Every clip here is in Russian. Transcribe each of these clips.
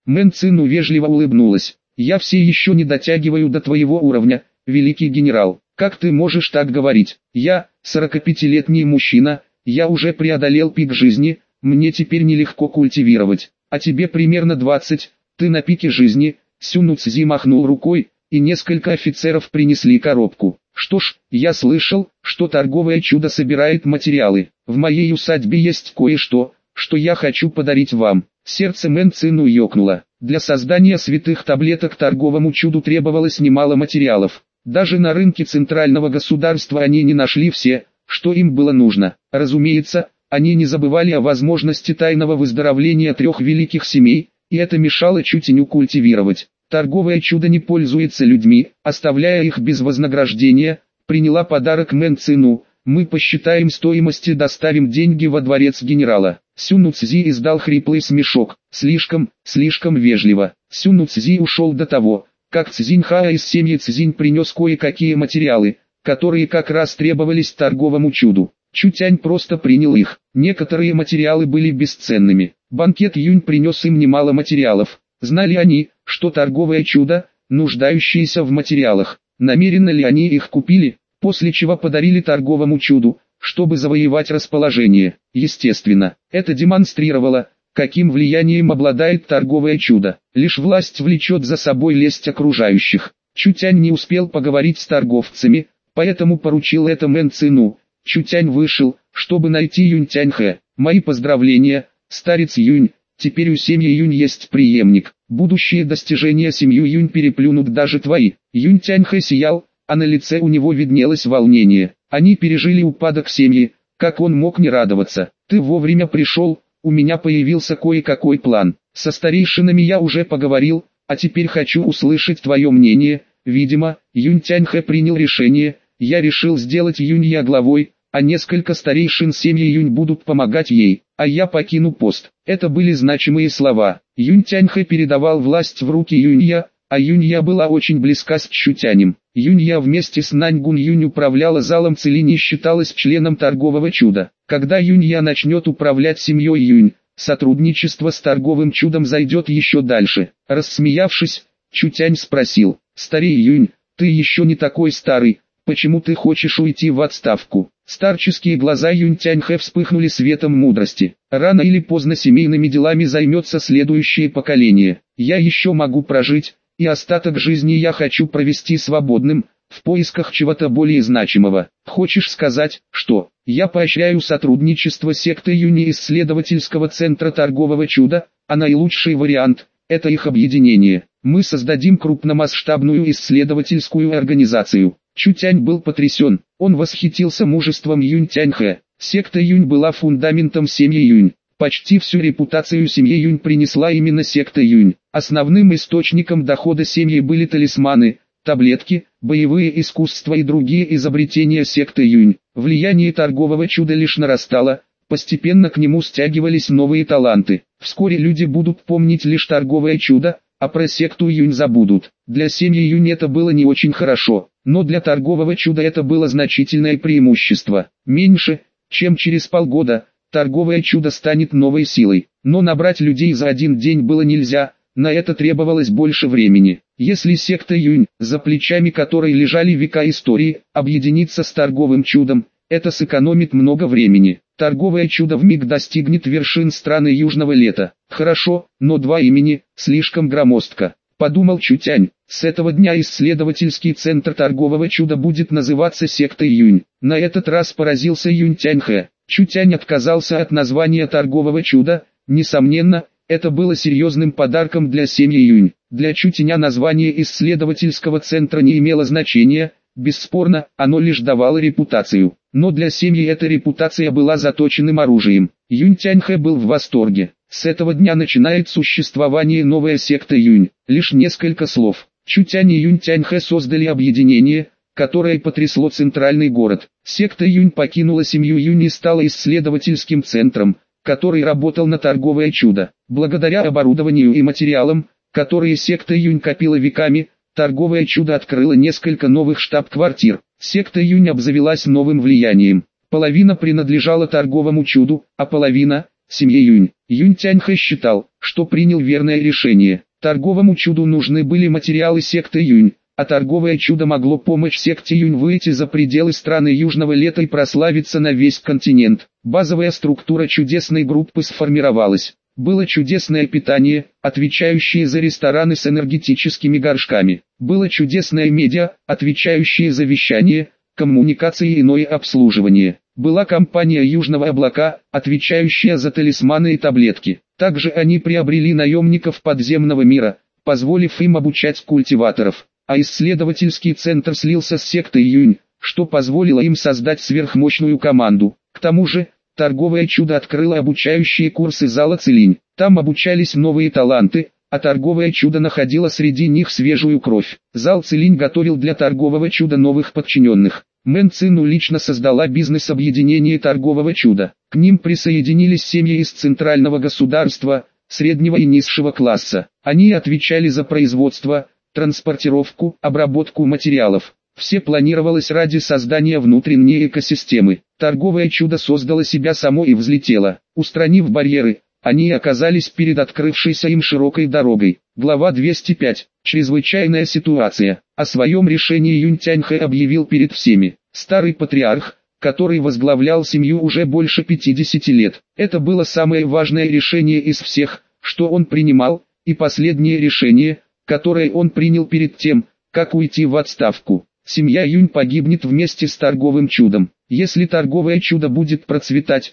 Мэн Цину вежливо улыбнулась. «Я все еще не дотягиваю до твоего уровня, великий генерал. Как ты можешь так говорить? Я, 45-летний мужчина, я уже преодолел пик жизни, мне теперь нелегко культивировать. А тебе примерно 20, ты на пике жизни». Сюн Цзи махнул рукой, и несколько офицеров принесли коробку. «Что ж, я слышал, что торговое чудо собирает материалы. В моей усадьбе есть кое-что, что я хочу подарить вам». Сердце Мэн Цину ёкнуло. Для создания святых таблеток торговому чуду требовалось немало материалов. Даже на рынке центрального государства они не нашли все, что им было нужно. Разумеется, они не забывали о возможности тайного выздоровления 3 великих семей, и это мешало Чутяню культивировать. Торговое чудо не пользуется людьми, оставляя их без вознаграждения, приняла подарок Мэн Цину. «Мы посчитаем стоимость и доставим деньги во дворец генерала». Сюн Цзи издал хриплый смешок. Слишком вежливо. Сюн Цзи ушел до того, как Цзиньхаа из семьи Цзинь принес кое-какие материалы, которые как раз требовались торговому чуду. Чутянь просто принял их. Некоторые материалы были бесценными. Банкет Юнь принес им немало материалов. Знали они, что торговое чудо, нуждающееся в материалах. Намеренно ли они их купили, после чего подарили торговому чуду, чтобы завоевать расположение? Естественно, это демонстрировало, каким влиянием обладает торговое чудо. Лишь власть влечет за собой лесть окружающих. Чутянь не успел поговорить с торговцами, поэтому поручил это Мэн Цину. Чутянь вышел, чтобы найти Юнь Тяньхэ. «Мои поздравления, старец Юнь, теперь у семьи Юнь есть преемник. Будущие достижения семью Юнь переплюнут даже твои». Юнь Тяньхэ сиял, а на лице у него виднелось волнение. Они пережили упадок семьи, как он мог не радоваться. «Ты вовремя пришел, у меня появился кое-какой план. Со старейшинами я уже поговорил, а теперь хочу услышать твое мнение». Видимо, Юнь Тяньхэ принял решение. «Я решил сделать Юнья главой, а несколько старейшин семьи Юнь будут помогать ей, а я покину пост». Это были значимые слова. Юнь Тяньхэ передавал власть в руки Юнья, а Юнья была очень близка с Чутянем. Юнья вместе с Наньгун Юнь управляла залом Целинь и считалась членом торгового чуда. Когда Юнья начнет управлять семьей Юнь, сотрудничество с торговым чудом зайдет еще дальше. Рассмеявшись, Чутянь спросил: «Старей Юнь, ты еще не такой старый, почему ты хочешь уйти в отставку?» Старческие глаза Юнь Тяньхэ вспыхнули светом мудрости. «Рано или поздно семейными делами займется следующее поколение. Я еще могу прожить, и остаток жизни я хочу провести свободным, в поисках чего-то более значимого. Хочешь сказать, что я поощряю сотрудничество секты Юни исследовательского центра торгового чуда, а наилучший вариант – это их объединение. Мы создадим крупномасштабную исследовательскую организацию». Чутянь был потрясен, он восхитился мужеством Юнь Тяньхэ. Секта Юнь была фундаментом семьи Юнь. Почти всю репутацию семьи Юнь принесла именно секта Юнь. Основным источником дохода семьи были талисманы, таблетки, боевые искусства и другие изобретения секты Юнь. Влияние торгового чуда лишь нарастало, постепенно к нему стягивались новые таланты. Вскоре люди будут помнить лишь торговое чудо, а про секту Юнь забудут. Для семьи Юнь это было не очень хорошо, но для торгового чуда это было значительное преимущество. Меньше, чем через полгода, торговое чудо станет новой силой. Но набрать людей за один день было нельзя, на это требовалось больше времени. Если секта Юнь, за плечами которой лежали века истории, объединится с торговым чудом, это сэкономит много времени. Торговое чудо вмиг достигнет вершин страны Южного лета. Хорошо, но два имени, слишком громоздко, подумал Чутянь. С этого дня исследовательский центр торгового чуда будет называться сектой Юнь. На этот раз поразился Юнь Тяньхэ. Чутянь отказался от названия торгового чуда. Несомненно, это было серьезным подарком для семьи Юнь. Для Чутяня название исследовательского центра не имело значения. Бесспорно, оно лишь давало репутацию. Но для семьи эта репутация была заточенным оружием. Юнь Тяньхэ был в восторге. С этого дня начинает существование новая секта Юнь. Лишь несколько слов. Чутянь и Юнь Тяньхэ создали объединение, которое потрясло центральный город. Секта Юнь покинула семью Юнь и стала исследовательским центром, который работал на торговое чудо. Благодаря оборудованию и материалам, которые секта Юнь копила веками, торговое чудо открыло несколько новых штаб-квартир. Секта Юнь обзавелась новым влиянием. Половина принадлежала торговому чуду, а половина – семье Юнь. Юнь Тяньхэ считал, что принял верное решение. Торговому чуду нужны были материалы секты Юнь, а торговое чудо могло помочь секте Юнь выйти за пределы страны Южного Лета и прославиться на весь континент. Базовая структура чудесной группы сформировалась. Было чудесное питание, отвечающее за рестораны с энергетическими горшками. Было чудесное медиа, отвечающее за вещание, коммуникации и иное обслуживание. Была компания Южного Облака, отвечающая за талисманы и таблетки. Также они приобрели наемников подземного мира, позволив им обучать культиваторов. А исследовательский центр слился с сектой Юнь, что позволило им создать сверхмощную команду. К тому же, торговое чудо открыло обучающие курсы зала Целинь. Там обучались новые таланты, а торговое чудо находило среди них свежую кровь. Зал Целинь готовил для торгового чуда новых подчиненных. Мэн Цину лично создала бизнес-объединение торгового чуда. К ним присоединились семьи из центрального государства, среднего и низшего класса. Они отвечали за производство, транспортировку, обработку материалов. Все планировалось ради создания внутренней экосистемы. Торговое чудо создало себя само и взлетело. Устранив барьеры, они оказались перед открывшейся им широкой дорогой. Глава 205. Чрезвычайная ситуация. О своем решении Юнь Тяньхэ объявил перед всеми. Старый патриарх, который возглавлял семью уже больше 50 лет. Это было самое важное решение из всех, что он принимал, и последнее решение, которое он принял перед тем, как уйти в отставку. Семья Юнь погибнет вместе с торговым чудом. Если торговое чудо будет процветать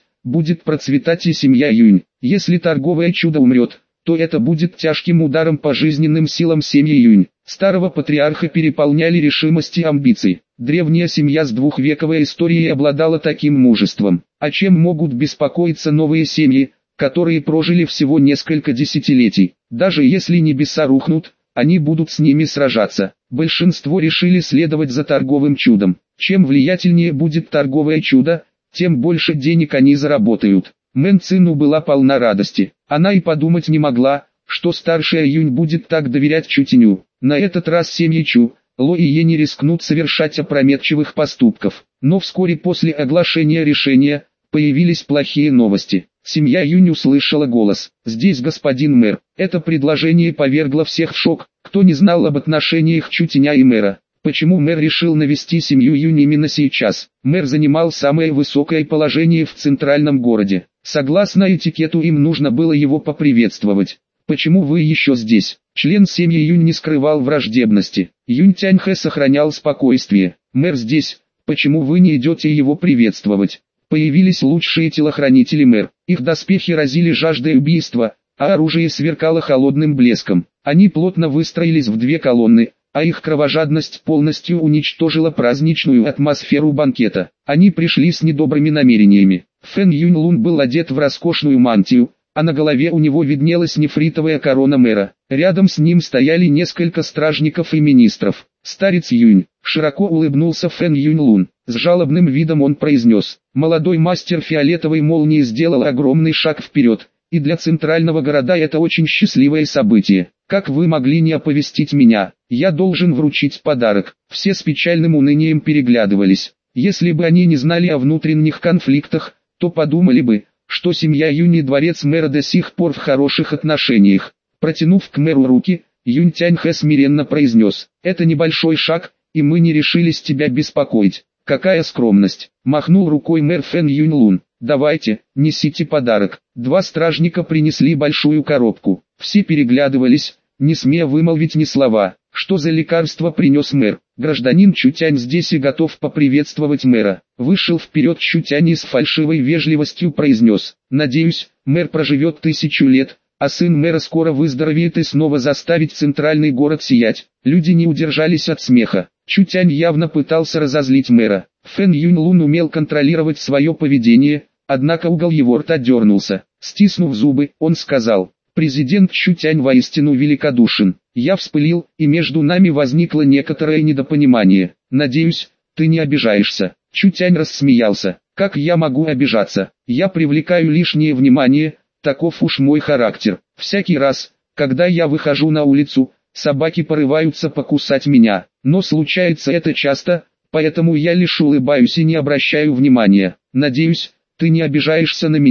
и семья Юнь. Если торговое чудо умрет, то это будет тяжким ударом по жизненным силам семьи Юнь. Старого патриарха переполняли решимость и амбиции. Древняя семья с двухвековой историей обладала таким мужеством. О чем могут беспокоиться новые семьи, которые прожили всего несколько десятилетий? Даже если небеса рухнут, они будут с ними сражаться. Большинство решили следовать за торговым чудом. Чем влиятельнее будет торговое чудо, тем больше денег они заработают. Мэн Цину была полна радости. Она и подумать не могла, что старшая Юнь будет так доверять Чутиню. На этот раз семьи Чу, Ло и Е не рискнут совершать опрометчивых поступков. Но вскоре после оглашения решения, появились плохие новости. Семья Юнь услышала голос. «Здесь господин мэр». Это предложение повергло всех в шок, кто не знал об отношениях Чутиня и мэра. Почему мэр решил навести семью Юнь именно сейчас? Мэр занимал самое высокое положение в центральном городе. Согласно этикету им нужно было его поприветствовать. «Почему вы еще здесь?» Член семьи Юнь не скрывал враждебности. Юнь Тяньхэ сохранял спокойствие. «Мэр здесь, почему вы не идете его приветствовать?» Появились лучшие телохранители мэр. Их доспехи разили жаждой убийства, а оружие сверкало холодным блеском. Они плотно выстроились в две колонны, а их кровожадность полностью уничтожила праздничную атмосферу банкета. Они пришли с недобрыми намерениями. Фэн Юнь Лун был одет в роскошную мантию, а на голове у него виднелась нефритовая корона мэра. Рядом с ним стояли несколько стражников и министров. «Старец Юнь», широко улыбнулся Фэн Юнь Лун. С жалобным видом он произнес: «Молодой мастер фиолетовой молнии сделал огромный шаг вперед, и для центрального города это очень счастливое событие. Как вы могли не оповестить меня? Я должен вручить подарок». Все с печальным унынием переглядывались. Если бы они не знали о внутренних конфликтах, то подумали бы, что семья Юнь и дворец мэра до сих пор в хороших отношениях. Протянув к мэру руки, Юнь Тяньхэ смиренно произнес: «Это небольшой шаг, и мы не решились тебя беспокоить». «Какая скромность!» – махнул рукой мэр Фэн Юнь Лун. «Давайте, несите подарок». Два стражника принесли большую коробку. Все переглядывались, не смея вымолвить ни слова. «Что за лекарство принес мэр?» «Гражданин Чутянь здесь и готов поприветствовать мэра». Вышел вперед Чутянь и с фальшивой вежливостью произнес: «Надеюсь, мэр проживет 1000 лет, а сын мэра скоро выздоровеет и снова заставит центральный город сиять». Люди не удержались от смеха. Чутянь явно пытался разозлить мэра. Фэн Юнь Лун умел контролировать свое поведение, однако угол его рта дернулся. Стиснув зубы, он сказал: «Президент Чутянь воистину великодушен. Я вспылил, и между нами возникло некоторое недопонимание. Надеюсь, ты не обижаешься». Чутянь рассмеялся. «Как я могу обижаться? Я привлекаю лишнее внимание, таков уж мой характер. Всякий раз, когда я выхожу на улицу, собаки порываются покусать меня, но случается это часто, поэтому я лишь улыбаюсь и не обращаю внимания. Надеюсь, ты не обижаешься на меня».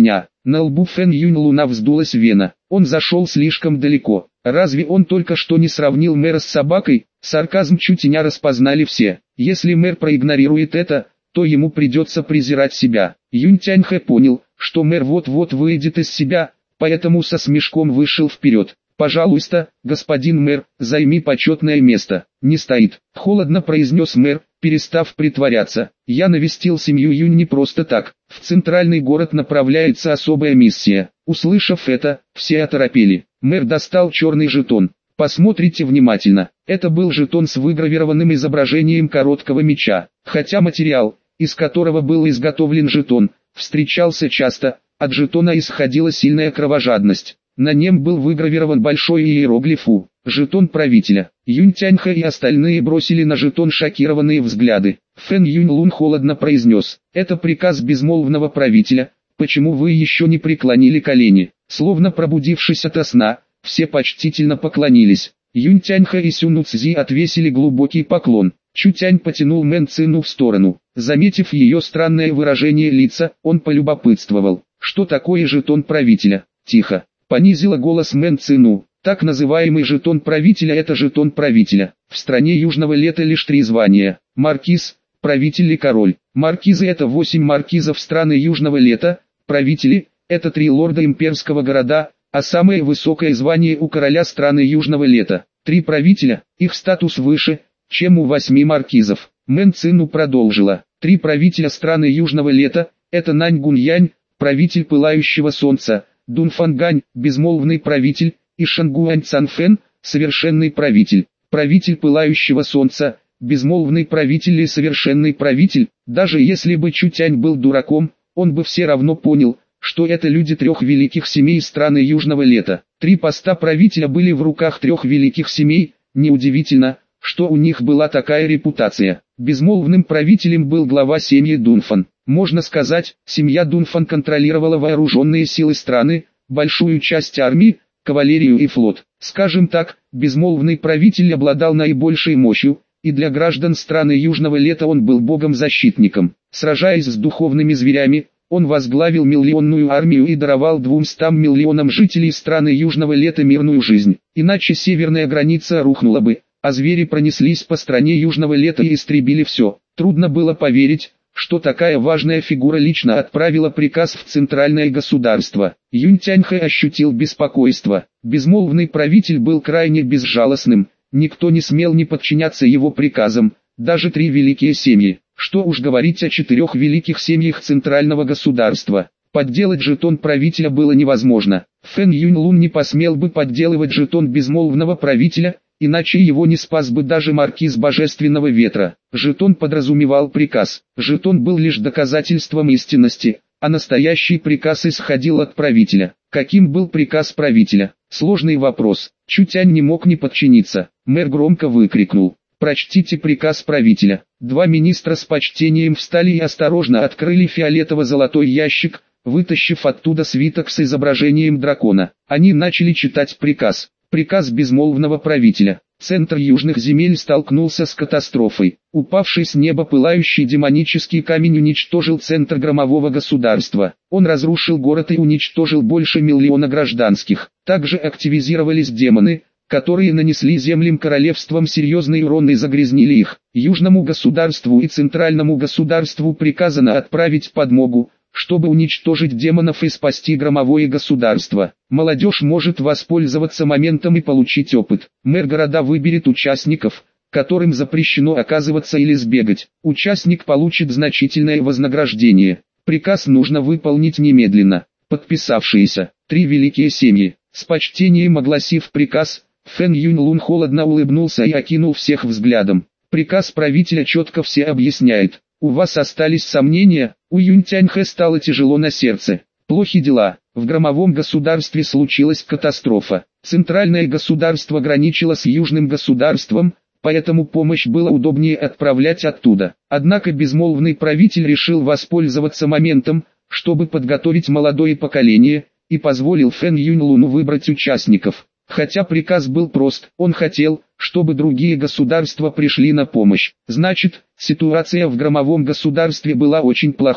На лбу Фэн Юньлуна вздулась вена. Он зашел слишком далеко. Разве он только что не сравнил мэра с собакой? Сарказм Чутеня распознали все. Если мэр проигнорирует это, то ему придется презирать себя. Юнь Тяньхэ понял, что мэр вот-вот выйдет из себя, поэтому со смешком вышел вперед. «Пожалуйста, господин мэр, займи почетное место». «Не стоит», — холодно произнес мэр, перестав притворяться. «Я навестил семью Юнь не просто так. В центральный город направляется особая миссия». Услышав это, все оторопели. Мэр достал черный жетон. «Посмотрите внимательно». Это был жетон с выгравированным изображением короткого меча. Хотя материал, из которого был изготовлен жетон, встречался часто, от жетона исходила сильная кровожадность. На нем был выгравирован большой иероглиф «У», жетон правителя. Юнь Тяньхэ и остальные бросили на жетон шокированные взгляды. Фэн Юньлун холодно произнес: «Это приказ безмолвного правителя, почему вы еще не преклонили колени?» Словно пробудившись ото сна, все почтительно поклонились. Юнь Тяньхэ и Сюну Цзи отвесили глубокий поклон. Чутянь потянул Мэн Цину в сторону. Заметив ее странное выражение лица, он полюбопытствовал: «Что такое жетон правителя?» «Тихо», — понизила голос Мэн Цину. «Так называемый жетон правителя — это жетон правителя. В стране Южного Лета лишь 3 звания: маркиз, правитель и король. Маркизы — это 8 маркизов страны Южного Лета, правители — это 3 лорда имперского города, а самое высокое звание у короля страны Южного Лета. 3 правителя, их статус выше, чем у 8 маркизов». Мэн Цину продолжила: 3 правителя страны Южного Лета — это Нань Гуньянь, правитель Пылающего Солнца, Дун Фангань, безмолвный правитель, и Шангуань Цанфэн, совершенный правитель. Правитель Пылающего Солнца, безмолвный правитель и совершенный правитель. Даже если бы Чутянь был дураком, он бы все равно понял, что это люди 3 великих семей страны Южного Лета. 3 поста правителя были в руках 3 великих семей. Неудивительно, что у них была такая репутация. Безмолвным правителем был глава семьи Дунфан. Можно сказать, семья Дунфан контролировала вооруженные силы страны, большую часть армии, кавалерию и флот. Скажем так, безмолвный правитель обладал наибольшей мощью, и для граждан страны Южного Лета он был богом-защитником. Сражаясь с духовными зверями, он возглавил миллионную армию и даровал 200 миллионам жителей страны Южного Лета мирную жизнь. Иначе северная граница рухнула бы, а звери пронеслись по стране Южного Лета и истребили все. Трудно было поверить, что такая важная фигура лично отправила приказ в центральное государство. Юнь Тяньхэ ощутил беспокойство. Безмолвный правитель был крайне безжалостным, никто не смел не подчиняться его приказам, даже 3 великие семьи. Что уж говорить о 4 великих семьях центрального государства. Подделать жетон правителя было невозможно. Фэн Юньлун не посмел бы подделывать жетон безмолвного правителя, иначе его не спас бы даже маркиз Божественного Ветра. Жетон подразумевал приказ. Жетон был лишь доказательством истинности, а настоящий приказ исходил от правителя. Каким был приказ правителя? Сложный вопрос. Чутянь не мог не подчиниться. Мэр громко выкрикнул: «Прочтите приказ правителя». 2 министра с почтением встали и осторожно открыли фиолетово-золотой ящик, вытащив оттуда свиток с изображением дракона. Они начали читать приказ. Приказ безмолвного правителя. Центр южных земель столкнулся с катастрофой. Упавший с неба пылающий демонический камень уничтожил центр громового государства. Он разрушил город и уничтожил больше 1 миллиона гражданских. Также активизировались демоны, которые нанесли землям королевствам серьезный урон и загрязнили их. Южному государству и центральному государству приказано отправить подмогу, чтобы уничтожить демонов и спасти громовое государство. Молодежь может воспользоваться моментом и получить опыт. Мэр города выберет участников, которым запрещено оказываться или сбегать. Участник получит значительное вознаграждение. Приказ нужно выполнить немедленно. Подписавшиеся 3 великие семьи. С почтением огласив приказ, Фэн Юньлун холодно улыбнулся и окинул всех взглядом. Приказ правителя четко все объясняет. У вас остались сомнения? У Юнь Тяньхэ стало тяжело на сердце. Плохи дела. В громовом государстве случилась катастрофа. Центральное государство граничило с южным государством, поэтому помощь было удобнее отправлять оттуда. Однако безмолвный правитель решил воспользоваться моментом, чтобы подготовить молодое поколение, и позволил Фэн Юньлуну выбрать участников. Хотя приказ был прост, он хотел, чтобы другие государства пришли на помощь. Значит, ситуация в громовом государстве была очень плохой,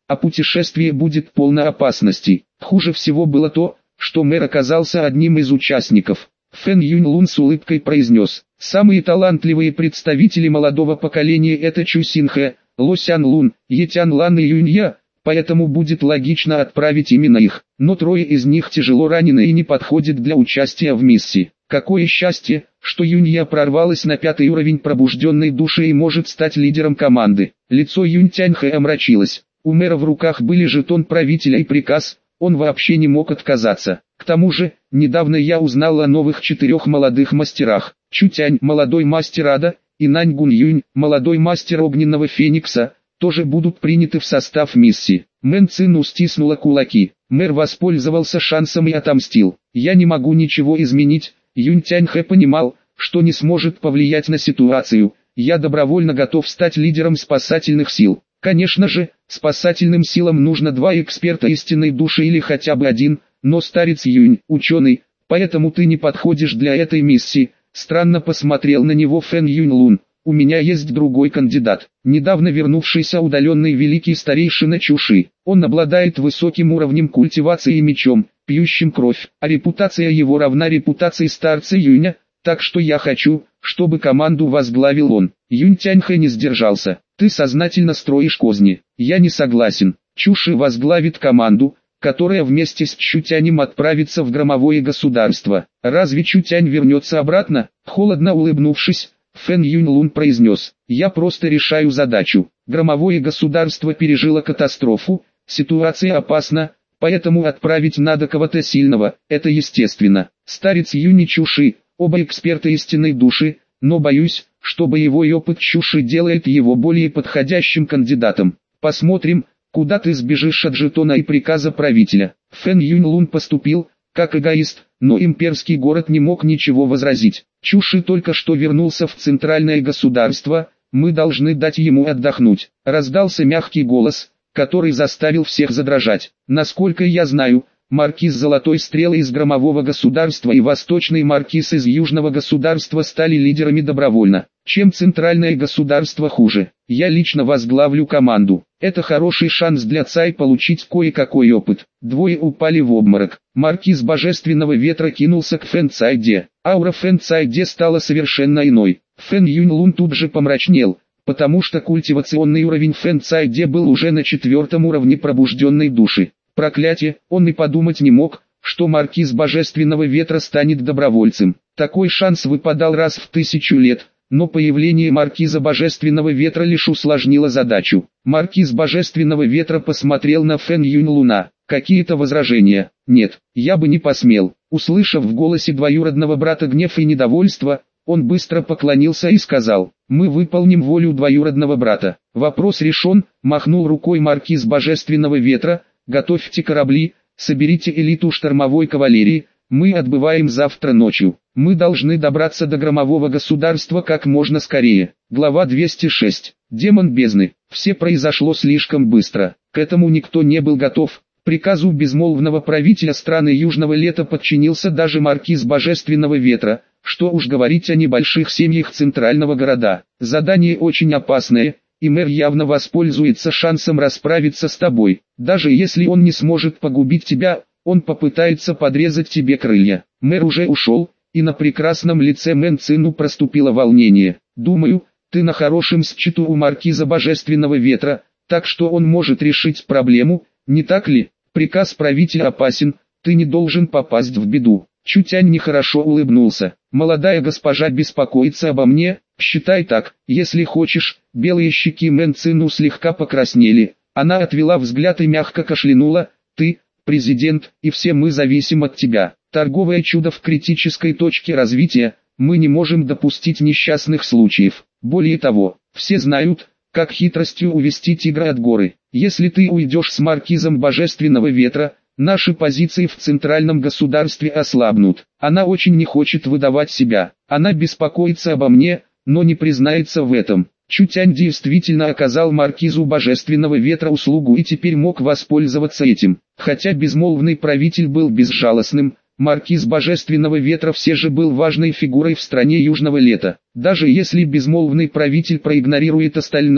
а путешествие будет полно опасностей. Хуже всего было то, что мэр оказался одним из участников. Фэн Юньлун с улыбкой произнес: «Самые талантливые представители молодого поколения это Чу Синхэ, Ло Сянлун, Е Тянлан и Юнья, поэтому будет логично отправить именно их, но трое из них тяжело ранены и не подходят для участия в миссии. Какое счастье, что Юнья прорвалась на 5-й уровень пробужденной души и может стать лидером команды». Лицо Юнь Тяньхэ омрачилось. У мэра в руках были жетон правителя и приказ, он вообще не мог отказаться. К тому же, недавно я узнал о новых 4 молодых мастерах. Чу Тянь, молодой мастер ада, и Нань Гун Юнь, молодой мастер огненного феникса, тоже будут приняты в состав миссии. Мэн Цину стиснула кулаки. Мэр воспользовался шансом и отомстил. Я не могу ничего изменить. Юнь Тяньхэ понимал, что не сможет повлиять на ситуацию. Я добровольно готов стать лидером спасательных сил. Конечно же, спасательным силам нужно 2 эксперта истинной души или хотя бы 1, но старец Юнь, ученый, поэтому ты не подходишь для этой миссии. Странно посмотрел на него Фэн Юньлун. У меня есть другой кандидат, недавно вернувшийся удаленный великий старейшина Чуши. Он обладает высоким уровнем культивации и мечом, пьющим кровь, а репутация его равна репутации старца Юня, так что я хочу, чтобы команду возглавил он. Юнь Тяньхэ не сдержался. Ты сознательно строишь козни. Я не согласен. Чуши возглавит команду, которая вместе с Чутянем отправится в громовое государство. Разве Чутянь вернется обратно? Холодно улыбнувшись, Фэн Юньлун произнес: «Я просто решаю задачу. Громовое государство пережило катастрофу, ситуация опасна, поэтому отправить надо кого-то сильного, это естественно. Старец Юнь и Чуши, оба эксперты истинной души, но боюсь, что боевой опыт Чуши делает его более подходящим кандидатом. Посмотрим, куда ты сбежишь от жетона и приказа правителя». Фэн Юньлун поступил как эгоист, но имперский город не мог ничего возразить. Чуши только что вернулся в центральное государство, мы должны дать ему отдохнуть. Раздался мягкий голос, который заставил всех задрожать. Насколько я знаю, маркиз Золотой Стрелы из громового государства и восточный маркиз из южного государства стали лидерами добровольно. Чем центральное государство хуже? Я лично возглавлю команду. Это хороший шанс для Цай получить кое-какой опыт. Двое упали в обморок. Маркиз Божественного Ветра кинулся к Фэн Цайде. Аура Фэн Цайде стала совершенно иной. Фэн Юньлун тут же помрачнел, потому что культивационный уровень Фэн Цайде был уже на 4-м уровне пробужденной души. Проклятие, он и подумать не мог, что маркиз Божественного Ветра станет добровольцем. Такой шанс выпадал раз в 1000 лет, но появление маркиза Божественного Ветра лишь усложнило задачу. Маркиз Божественного Ветра посмотрел на Фэн Юньлуна. Какие-то возражения? Нет, я бы не посмел. Услышав в голосе двоюродного брата гнев и недовольство, он быстро поклонился и сказал: «Мы выполним волю двоюродного брата». Вопрос решен, махнул рукой маркиз Божественного Ветра. «Готовьте корабли, соберите элиту штормовой кавалерии, мы отбываем завтра ночью. Мы должны добраться до громового государства как можно скорее». Глава 206. Демон бездны. Все произошло слишком быстро. К этому никто не был готов. Приказу безмолвного правителя страны Южного Лета подчинился даже маркиз Божественного Ветра, что уж говорить о небольших семьях центрального города. Задание очень опасное, и мэр явно воспользуется шансом расправиться с тобой. Даже если он не сможет погубить тебя, он попытается подрезать тебе крылья. Мэр уже ушел, и на прекрасном лице Мэн Цину проступило волнение. «Думаю, ты на хорошем счету у маркиза Божественного Ветра, так что он может решить проблему, не так ли? Приказ правителя опасен, ты не должен попасть в беду». Чутянь нехорошо улыбнулся. «Молодая госпожа беспокоится обо мне, считай так, если хочешь». Белые щеки Мэн Цину слегка покраснели. Она отвела взгляд и мягко кашлянула. «Ты, президент, и все мы зависим от тебя. Торговое чудо в критической точке развития, мы не можем допустить несчастных случаев. Более того, все знают, как хитростью увести тигра от горы. Если ты уйдешь с маркизом Божественного Ветра, наши позиции в центральном государстве ослабнут. Она очень не хочет выдавать себя. Она беспокоится обо мне, но не признается в этом». Чутянь действительно оказал маркизу Божественного Ветра услугу и теперь мог воспользоваться этим. Хотя безмолвный правитель был безжалостным, маркиз Божественного Ветра все же был важной фигурой в стране Южного Лета. Даже если безмолвный правитель проигнорирует остальных,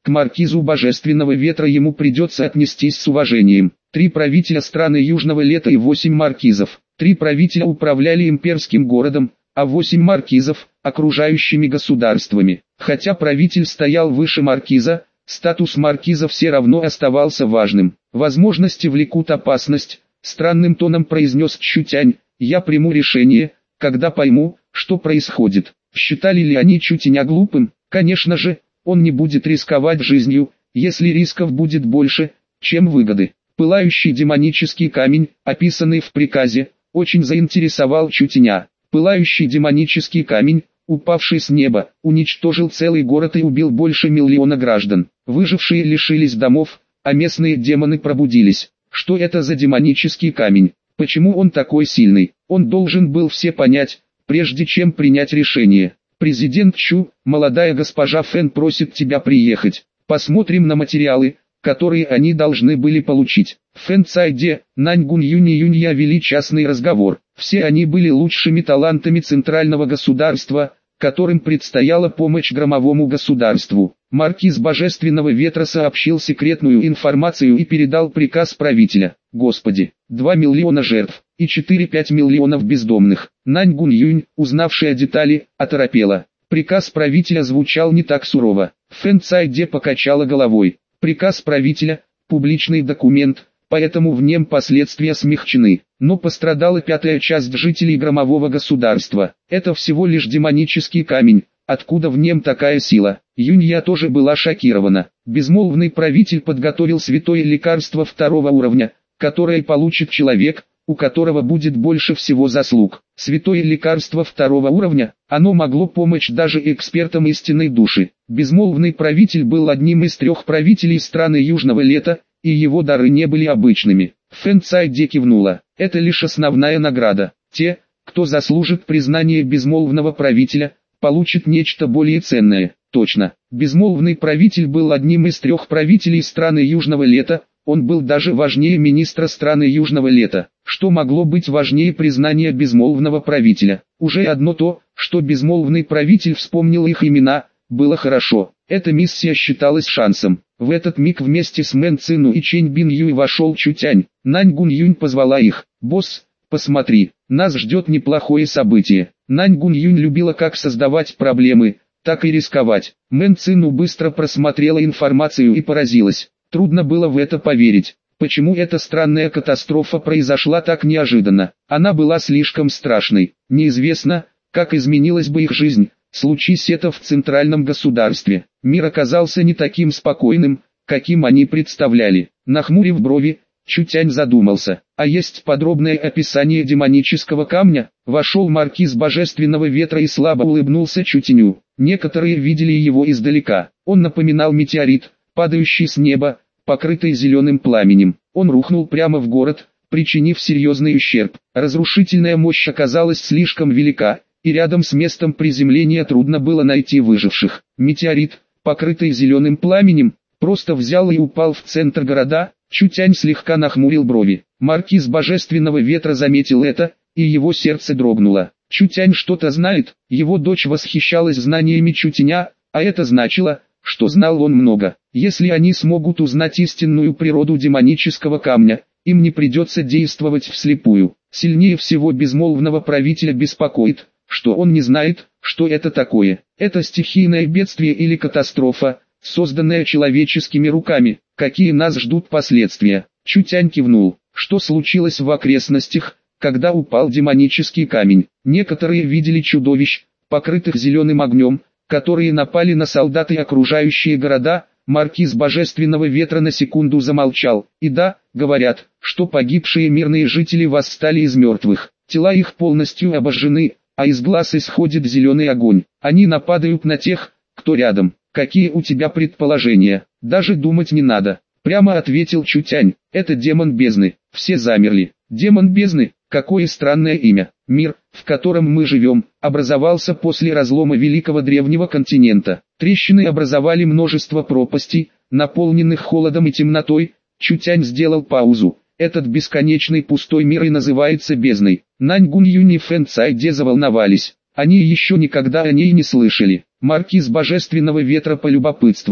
К маркизу Божественного Ветра ему придется отнестись с уважением. 3 правителя страны Южного Лета и 8 маркизов. 3 правителя управляли имперским городом, а 8 маркизов – окружающими государствами. Хотя правитель стоял выше маркиза, статус маркиза все равно оставался важным. Возможности влекут опасность, странным тоном произнес Чутянь. Я приму решение, когда пойму, что происходит. Считали ли они Чутяня глупым? Конечно же, он не будет рисковать жизнью, если рисков будет больше, чем выгоды. Пылающий демонический камень, описанный в приказе, очень заинтересовал Чутяня. Пылающий демонический камень, упавший с неба, уничтожил целый город и убил больше 1 миллиона граждан. Выжившие лишились домов, а местные демоны пробудились. Что это за демонический камень? Почему он такой сильный? Он должен был все понять, прежде чем принять решение. Президент Чу, молодая госпожа Фэн просит тебя приехать. Посмотрим на материалы, которые они должны были получить. Фэн Цайде, Наньгун Юнья вели частный разговор. Все они были лучшими талантами центрального государства, которым предстояла помощь громовому государству. Маркиз Божественного Ветра сообщил секретную информацию и передал приказ правителя. Господи, 2 миллиона жертв и 4-5 миллионов бездомных. Наньгун Юнь, узнавшая детали, оторопела. Приказ правителя звучал не так сурово. Фэн Цайде покачала головой. Приказ правителя – публичный документ, поэтому в нем последствия смягчены. Но пострадала 5-я часть жителей громового государства. Это всего лишь демонический камень, откуда в нем такая сила? Юнья тоже была шокирована. Безмолвный правитель подготовил святое лекарство 2-го уровня, которое получит человек, у которого будет больше всего заслуг. Святое лекарство 2-го уровня, оно могло помочь даже экспертам истинной души. Безмолвный правитель был одним из 3 правителей страны Южного Лета, и его дары не были обычными. Фэн Цайде кивнула. Это лишь основная награда. Те, кто заслужит признание безмолвного правителя, получат нечто более ценное. Точно. Безмолвный правитель был одним из 3 правителей страны Южного Лета, он был даже важнее министра страны Южного Лета. Что могло быть важнее признания безмолвного правителя? Уже одно то, что безмолвный правитель вспомнил их имена, было хорошо. Эта миссия считалась шансом. В этот миг вместе с Мэн Цину и Чэнь Бин Юй вошел Чутянь. Наньгун Юнь позвала их. «Босс, посмотри, нас ждет неплохое событие». Наньгун Юнь любила как создавать проблемы, так и рисковать. Мэн Цину быстро просмотрела информацию и поразилась. Трудно было в это поверить. Почему эта странная катастрофа произошла так неожиданно? Она была слишком страшной. Неизвестно, как изменилась бы их жизнь, случись это в центральном государстве. Мир оказался не таким спокойным, каким они представляли. Нахмурив брови, Чутянь задумался. А есть подробное описание демонического камня? Вошел маркиз Божественного Ветра и слабо улыбнулся Чутяню. Некоторые видели его издалека. Он напоминал метеорит, падающий с неба, покрытый зеленым пламенем. Он рухнул прямо в город, причинив серьезный ущерб. Разрушительная мощь оказалась слишком велика, и рядом с местом приземления трудно было найти выживших. Метеорит, покрытый зеленым пламенем, просто взял и упал в центр города. Чутянь слегка нахмурил брови. Маркиз Божественного Ветра заметил это, и его сердце дрогнуло. Чутянь что-то знает, его дочь восхищалась знаниями Чутяня, а это значило, что знал он много. Если они смогут узнать истинную природу демонического камня, им не придется действовать вслепую. Сильнее всего безмолвного правителя беспокоит, что он не знает, что это такое. Это стихийное бедствие или катастрофа, созданная человеческими руками. Какие нас ждут последствия? Чутянь кивнул. Что случилось в окрестностях, когда упал демонический камень? Некоторые видели чудовищ, покрытых зеленым огнем, которые напали на солдат и окружающие города. Маркиз Божественного Ветра на секунду замолчал. И да, говорят, что погибшие мирные жители восстали из мертвых. Тела их полностью обожжены, а из глаз исходит зеленый огонь. Они нападают на тех, кто рядом. Какие у тебя предположения? Даже думать не надо. Прямо ответил Чутянь. Это демон бездны. Все замерли. Демон бездны? Какое странное имя. Мир, в котором мы живем, образовался после разлома великого древнего континента. Трещины образовали множество пропастей, наполненных холодом и темнотой. Чутянь сделал паузу. Этот бесконечный пустой мир и называется бездной. Наньгун Юнь и Фэн Цайде заволновались. Они еще никогда о ней не слышали. Маркиз Божественного Ветра полюбопытствовал.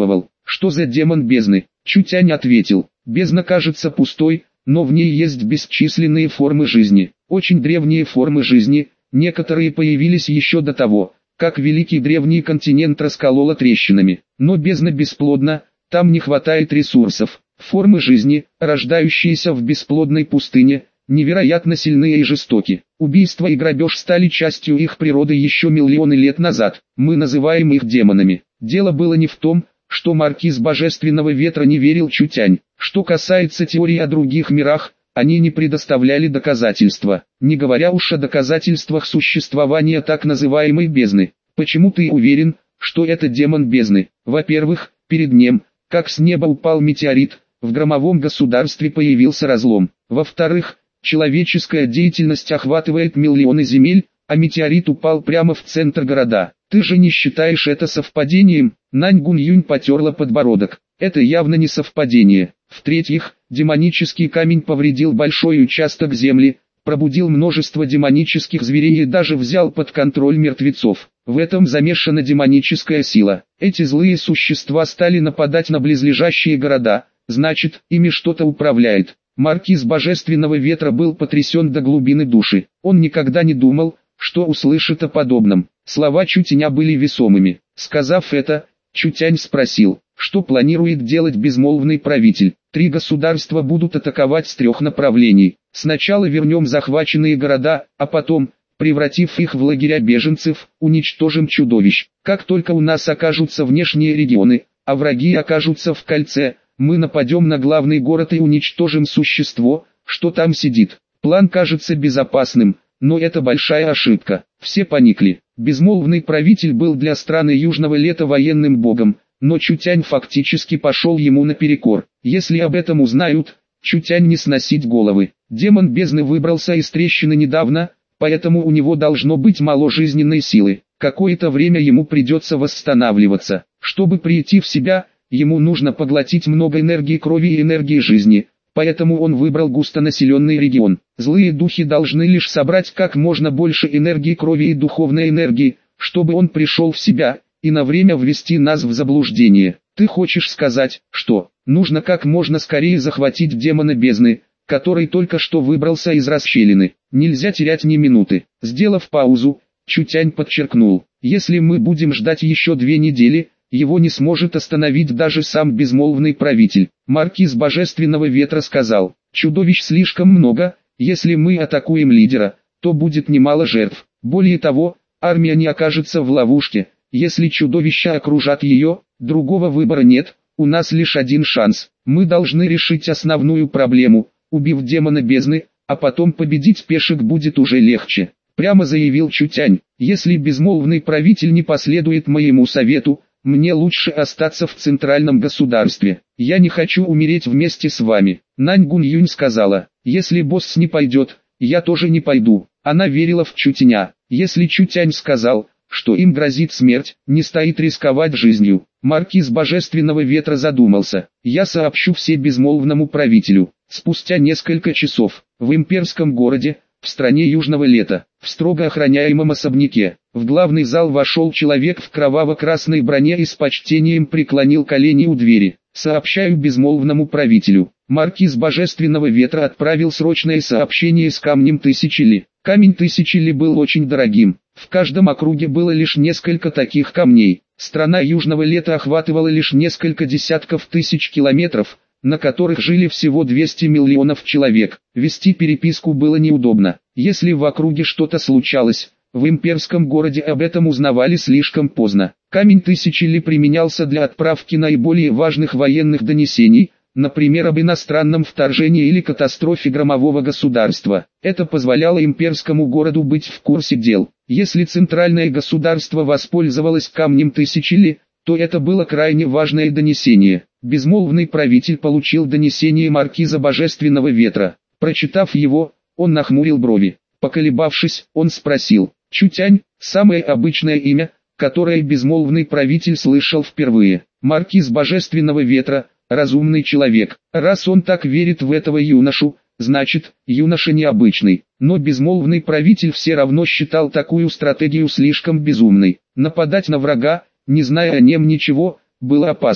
Что за демон бездны? Чутянь ответил, бездна кажется пустой, но в ней есть бесчисленные формы жизни, очень древние формы жизни, некоторые появились еще до того, как великий древний континент раскололо трещинами. Но бездна бесплодна, там не хватает ресурсов. Формы жизни, рождающиеся в бесплодной пустыне, невероятно сильные и жестоки. Убийство и грабеж стали частью их природы еще миллионы лет назад. Мы называем их демонами. Дело было не в том, что маркиз Божественного Ветра не верил Чутянь. Что касается теории о других мирах, они не предоставляли доказательства, не говоря уж о доказательствах существования так называемой бездны. Почему ты уверен, что это демон бездны? Во-первых, перед днем, как с неба упал метеорит, в громовом государстве появился разлом. Во-вторых, человеческая деятельность охватывает миллионы земель, а метеорит упал прямо в центр города. Ты же не считаешь это совпадением? Нань Гуньюнь потерла подбородок. Это явно не совпадение. В-третьих, демонический камень повредил большой участок земли, пробудил множество демонических зверей и даже взял под контроль мертвецов. В этом замешана демоническая сила. Эти злые существа стали нападать на близлежащие города, значит, ими что-то управляет. Маркиз Божественного Ветра был потрясен до глубины души. Он никогда не думал, что услышит о подобном. Слова Чутяня были весомыми. Сказав это, Чутянь спросил, что планирует делать безмолвный правитель. 3 государства будут атаковать с 3 направлений. Сначала вернем захваченные города, а потом, превратив их в лагеря беженцев, уничтожим чудовищ. Как только у нас окажутся внешние регионы, а враги окажутся в кольце, мы нападем на главный город и уничтожим существо, что там сидит. План кажется безопасным, но это большая ошибка. Все поникли. Безмолвный правитель был для страны Южного Лета военным богом, но Чутянь фактически пошел ему наперекор. Если об этом узнают, Чутянь не сносить головы. Демон бездны выбрался из трещины недавно, поэтому у него должно быть мало жизненной силы. Какое-то время ему придется восстанавливаться. Чтобы прийти в себя, ему нужно поглотить много энергии крови и энергии жизни, поэтому он выбрал густонаселенный регион. Злые духи должны лишь собрать как можно больше энергии крови и духовной энергии, чтобы он пришел в себя, и на время ввести нас в заблуждение. Ты хочешь сказать, что нужно как можно скорее захватить демона бездны, который только что выбрался из расщелины. Нельзя терять ни минуты. Сделав паузу, Чутянь подчеркнул, если мы будем ждать еще 2 недели, его не сможет остановить даже сам безмолвный правитель. Маркиз Божественного Ветра сказал, чудовищ слишком много, если мы атакуем лидера, то будет немало жертв. Более того, армия не окажется в ловушке. Если чудовища окружат ее, другого выбора нет, у нас лишь один шанс. Мы должны решить основную проблему, убив демона бездны, а потом победить пешек будет уже легче. Прямо заявил Чутянь, если безмолвный правитель не последует моему совету, мне лучше остаться в центральном государстве. Я не хочу умереть вместе с вами. Нань Гуньюнь сказала, если босс не пойдет, я тоже не пойду. Она верила в Чутяня. Если Чутянь сказал, что им грозит смерть, не стоит рисковать жизнью. Маркиз Божественного Ветра задумался. Я сообщу все безмолвному правителю. Спустя несколько часов, в имперском городе, в стране Южного Лета, в строго охраняемом особняке, в главный зал вошел человек в кроваво-красной броне и с почтением преклонил колени у двери. Сообщаю безмолвному правителю. Маркиз Божественного Ветра отправил срочное сообщение с камнем Тысячи. Камень Тысячи был очень дорогим. В каждом округе было лишь несколько таких камней. Страна Южного Лета охватывала лишь несколько десятков тысяч километров, на которых жили всего 200 миллионов человек. Вести переписку было неудобно. Если в округе что-то случалось, в имперском городе об этом узнавали слишком поздно. Камень Тысячи применялся для отправки наиболее важных военных донесений, например об иностранном вторжении или катастрофе громового государства. Это позволяло имперскому городу быть в курсе дел. Если центральное государство воспользовалось камнем Тысячи, то это было крайне важное донесение. Безмолвный правитель получил донесение маркиза Божественного Ветра. Прочитав его, он нахмурил брови. Поколебавшись, он спросил, Чутянь, самое обычное имя, которое безмолвный правитель слышал впервые. Маркиз Божественного Ветра, разумный человек. Раз он так верит в этого юношу, значит, юноша необычный. Но безмолвный правитель все равно считал такую стратегию слишком безумной. Нападать на врага, не зная о нем ничего, было опасно.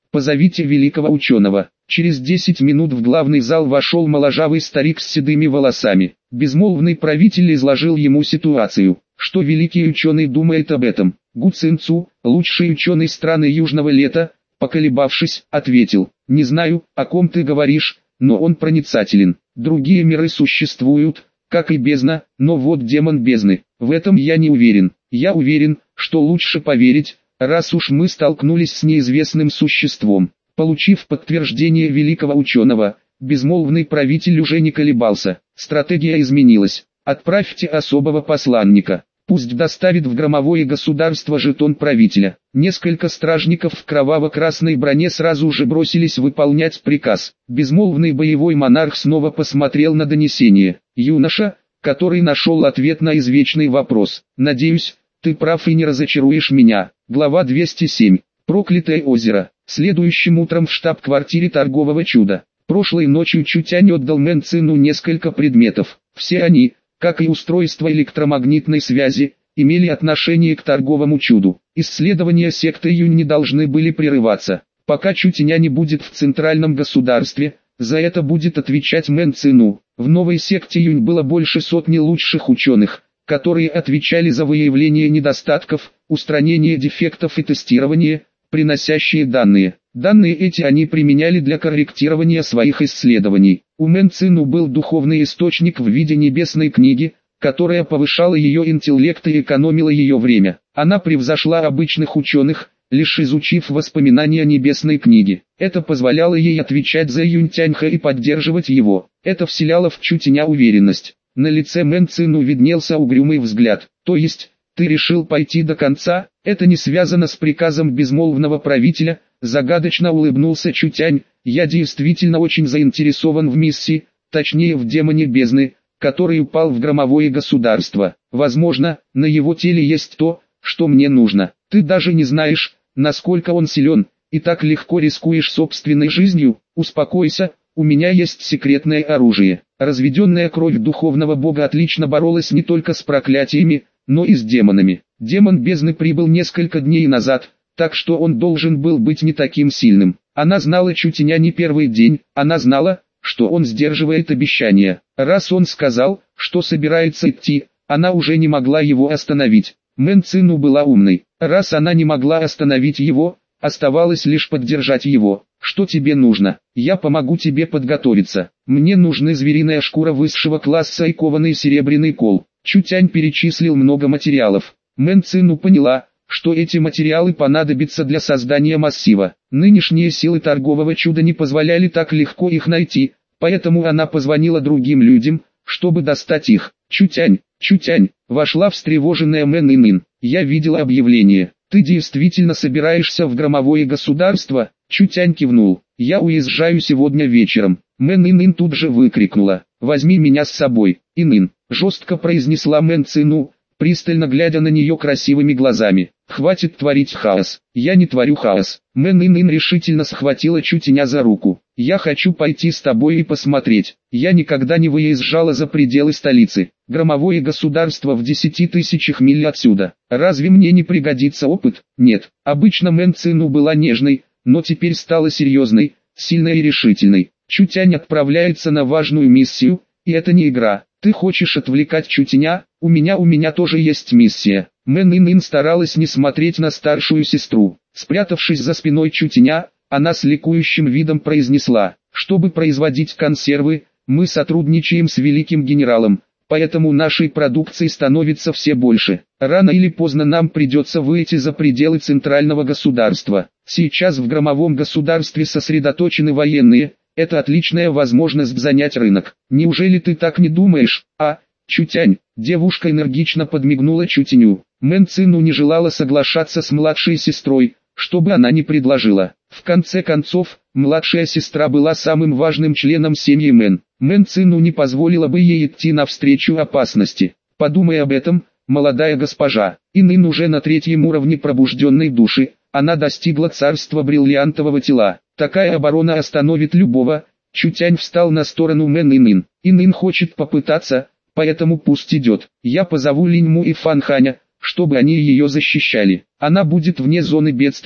позовите великого ученого. Через 10 минут в главный зал вошел моложавый старик с седыми волосами. Безмолвный правитель изложил ему ситуацию, что великий ученый думает об этом. Гу Цинцу, лучший ученый страны Южного Лета, поколебавшись, ответил: «Не знаю, о ком ты говоришь, но он проницателен. Другие миры существуют, как и бездна, но вот демон бездны, в этом я не уверен. Я уверен, что лучше поверить, раз уж мы столкнулись с неизвестным существом». Получив подтверждение великого ученого, безмолвный правитель уже не колебался. Стратегия изменилась. Отправьте особого посланника. Пусть доставит в громовое государство жетон правителя. Несколько стражников в кроваво-красной броне сразу же бросились выполнять приказ. Безмолвный боевой монарх снова посмотрел на донесение. Юноша, который нашел ответ на извечный вопрос. «Надеюсь, ты прав и не разочаруешь меня». Глава 207. Проклятое озеро. Следующим утром в штаб-квартире торгового чуда. Прошлой ночью Чутянь отдал Мэн Цину несколько предметов. Все они, как и устройство электромагнитной связи, имели отношение к торговому чуду. Исследования секты Юнь не должны были прерываться. Пока Чутяня не будет в центральном государстве, за это будет отвечать Мэн Цину. В новой секте Юнь было больше сотни лучших ученых, которые отвечали за выявление недостатков, устранение дефектов и тестирование, приносящие данные. Данные эти они применяли для корректирования своих исследований. У Мэн Цину был духовный источник в виде небесной книги, которая повышала ее интеллект и экономила ее время. Она превзошла обычных ученых, лишь изучив воспоминания небесной книги. Это позволяло ей отвечать за Юнтяньха и поддерживать его. Это вселяло в Чутяня уверенность. На лице Мэн Цину виднелся угрюмый взгляд. То есть, ты решил пойти до конца? Это не связано с приказом безмолвного правителя, загадочно улыбнулся Чутянь. Я действительно очень заинтересован в миссии, точнее в демоне бездны, который упал в громовое государство. Возможно, на его теле есть то, что мне нужно. Ты даже не знаешь, насколько он силен, и так легко рискуешь собственной жизнью. Успокойся, у меня есть секретное оружие. Разведенная кровь духовного бога отлично боролась не только с проклятиями, но и с демонами. Демон бездны прибыл несколько дней назад, так что он должен был быть не таким сильным. Она знала Чутяня не первый день, она знала, что он сдерживает обещания. Раз он сказал, что собирается идти, она уже не могла его остановить. Мэн Цину была умной. Раз она не могла остановить его, оставалось лишь поддержать его. Что тебе нужно? Я помогу тебе подготовиться. Мне нужны звериная шкура высшего класса и кованый серебряный кол. Чутянь перечислил много материалов. Мэн Цину поняла, что эти материалы понадобятся для создания массива. Нынешние силы торгового чуда не позволяли так легко их найти, поэтому она позвонила другим людям, чтобы достать их. Чутянь, вошла встревоженная Мэн Инин. Я видела объявление. Ты действительно собираешься в громовое государство? Чутянь кивнул. Я уезжаю сегодня вечером. Мэн Инин тут же выкрикнула. Возьми меня с собой. Инин, жестко произнесла Мэн Цину, пристально глядя на нее красивыми глазами. Хватит творить хаос. Я не творю хаос. Мэн Инин решительно схватила Чутяня за руку. Я хочу пойти с тобой и посмотреть. Я никогда не выезжала за пределы столицы. Громовое государство в 10 тысячах миль отсюда. Разве мне не пригодится опыт? Нет. Обычно Мэн Цину была нежной, но теперь стала серьезной, сильной и решительной. Чутянь отправляется на важную миссию, и это не игра. Ты хочешь отвлекать Чутяня? У меня тоже есть миссия. Мэн Инин старалась не смотреть на старшую сестру. Спрятавшись за спиной Чутяня, она с ликующим видом произнесла: чтобы производить консервы, мы сотрудничаем с великим генералом, поэтому нашей продукции становится все больше. Рано или поздно нам придется выйти за пределы центрального государства. Сейчас в громовом государстве сосредоточены военные, это отличная возможность занять рынок. Неужели ты так не думаешь, а? Чутянь, девушка энергично подмигнула Чутяню. Мэн Цину не желала соглашаться с младшей сестрой, что бы она ни предложила. В конце концов, младшая сестра была самым важным членом семьи Мэн. Мэн Цину не позволила бы ей идти навстречу опасности. Подумай об этом, молодая госпожа. Инин уже на 3-м уровне пробужденной души, она достигла царства бриллиантового тела. Такая оборона остановит любого. Чутянь встал на сторону Мэн Инин. Инин хочет попытаться, поэтому пусть идет. Я позову Линьму и Фанханя, чтобы они ее защищали. Она будет вне зоны бедствия,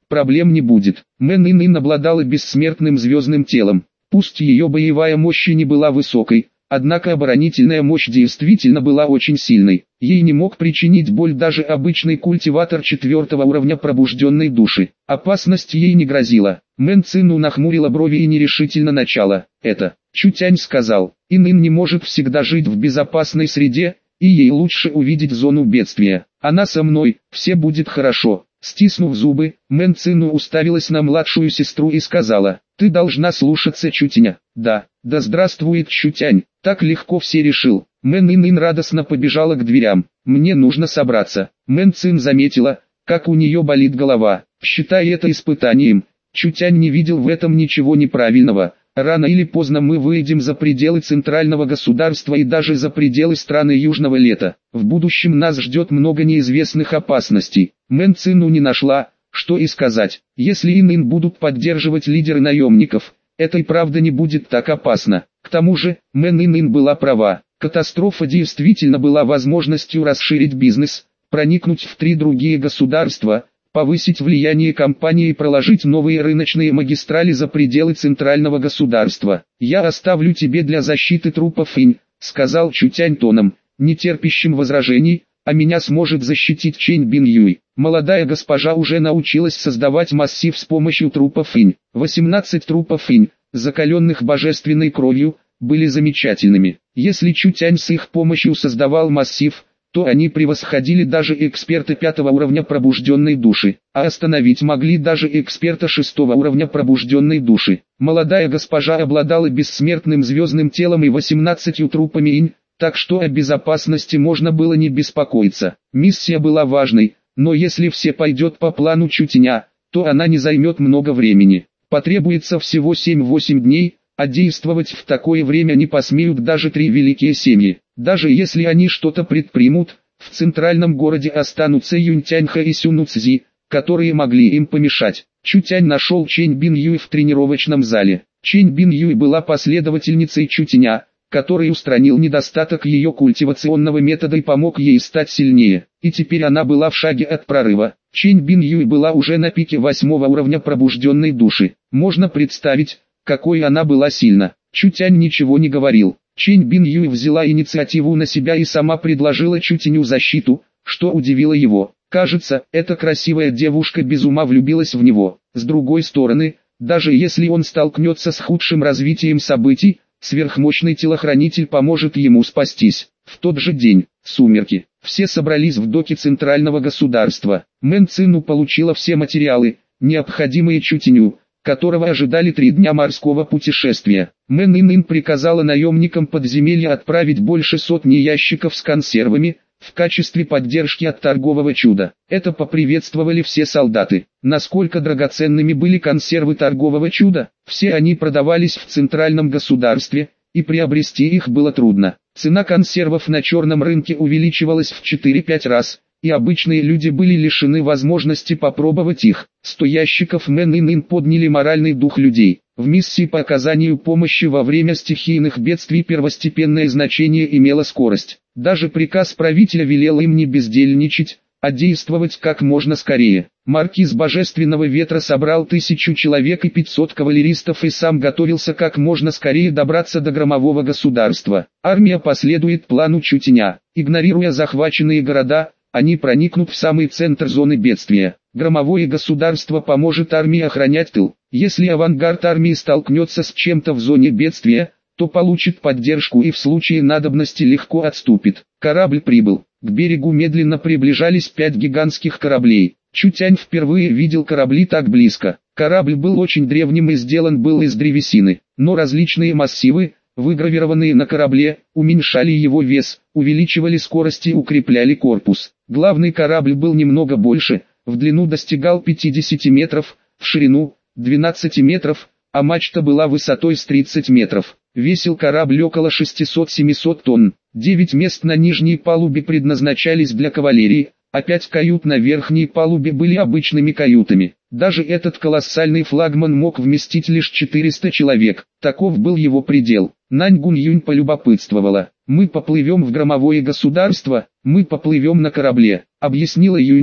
проблем не будет. Мэн Ин обладала бессмертным звездным телом. Пусть ее боевая мощь и не была высокой, однако оборонительная мощь действительно была очень сильной. Ей не мог причинить боль даже обычный культиватор 4-го уровня пробужденной души. Опасность ей не грозила. Мэн Цину нахмурила брови и нерешительно начала. Это, Чутянь сказал, Ин не может всегда жить в безопасной среде, и ей лучше увидеть зону бедствия. Она со мной, все будет хорошо. Стиснув зубы, Мэн Цину уставилась на младшую сестру и сказала, «Ты должна слушаться Чутяня». «Да здравствует Чутянь», так легко все решил. Мэн Ин радостно побежала к дверям. «Мне нужно собраться». Мэн Цин заметила, как у нее болит голова. Считая это испытанием, Чутянь не видел в этом ничего неправильного. Рано или поздно мы выйдем за пределы центрального государства и даже за пределы страны Южного Лета. В будущем нас ждет много неизвестных опасностей. Мэн Цину не нашла, что и сказать. Если Ин будут поддерживать лидеры наемников, это и правда не будет так опасно. К тому же, Мэн Ин была права. Катастрофа действительно была возможностью расширить бизнес, проникнуть в 3 другие государства, повысить влияние компании и проложить новые рыночные магистрали за пределы центрального государства. «Я оставлю тебе для защиты трупов Инь», — сказал Чутянь тоном, не терпящим возражений, «а меня сможет защитить Чэнь Бин Юй». Молодая госпожа уже научилась создавать массив с помощью трупов Инь. 18 трупов Инь, закаленных божественной кровью, были замечательными. Если Чутянь с их помощью создавал массив, то они превосходили даже эксперта 5-го уровня пробужденной души, а остановить могли даже эксперта 6-го уровня пробужденной души. Молодая госпожа обладала бессмертным звездным телом и 18 трупами Инь, так что о безопасности можно было не беспокоиться. Миссия была важной, но если все пойдет по плану Чутяня, то она не займет много времени. Потребуется всего 7-8 дней, а действовать в такое время не посмеют даже 3 великие семьи. Даже если они что-то предпримут, в центральном городе останутся Юньтяньха и Сюнуцзи, которые могли им помешать. Чутянь нашел Чэнь Бин Юй в тренировочном зале. Чэнь Бин Юй была последовательницей Чутяня, который устранил недостаток ее культивационного метода и помог ей стать сильнее. И теперь она была в шаге от прорыва. Чэнь Бин Юй была уже на пике 8-го уровня пробужденной души. Можно представить, какой она была сильна. Чутянь ничего не говорил. Чэнь Бин Юй взяла инициативу на себя и сама предложила Чутяню защиту, что удивило его. Кажется, эта красивая девушка без ума влюбилась в него. С другой стороны, даже если он столкнется с худшим развитием событий, сверхмощный телохранитель поможет ему спастись. В тот же день, сумерки, все собрались в доке центрального государства. Мэн Цину получила все материалы, необходимые Чутяню, которого ожидали 3 дня морского путешествия. Мэн Ин приказала наемникам подземелья отправить больше сотни ящиков с консервами, в качестве поддержки от торгового чуда. Это поприветствовали все солдаты. Насколько драгоценными были консервы торгового чуда? Все они продавались в центральном государстве, и приобрести их было трудно. Цена консервов на черном рынке увеличивалась в 4-5 раз, и обычные люди были лишены возможности попробовать их. 100 ящиков Мэн Ин подняли моральный дух людей. В миссии по оказанию помощи во время стихийных бедствий первостепенное значение имела скорость. Даже приказ правителя велел им не бездельничать, а действовать как можно скорее. Маркиз Божественного Ветра собрал 1000 человек и 500 кавалеристов и сам готовился как можно скорее добраться до громового государства. Армия последует плану Чутяня. Игнорируя захваченные города, они проникнут в самый центр зоны бедствия. Громовое государство поможет армии охранять тыл. Если авангард армии столкнется с чем-то в зоне бедствия, то получит поддержку и в случае надобности легко отступит. Корабль прибыл. К берегу медленно приближались 5 гигантских кораблей. Чутянь впервые видел корабли так близко. Корабль был очень древним и сделан был из древесины, но различные массивы, выгравированные на корабле, уменьшали его вес, увеличивали скорость и укрепляли корпус. Главный корабль был немного больше, в длину достигал 50 метров, в ширину 12 метров, а мачта была высотой с 30 метров. Весил корабль около 600-700 тонн. 9 мест на нижней палубе предназначались для кавалерии, а 5 кают на верхней палубе были обычными каютами. Даже этот колоссальный флагман мог вместить лишь 400 человек. Таков был его предел. Нань Гунь-Юнь полюбопытствовала. «Мы поплывем в громовое государство, мы поплывем на корабле», — объяснила Юнья.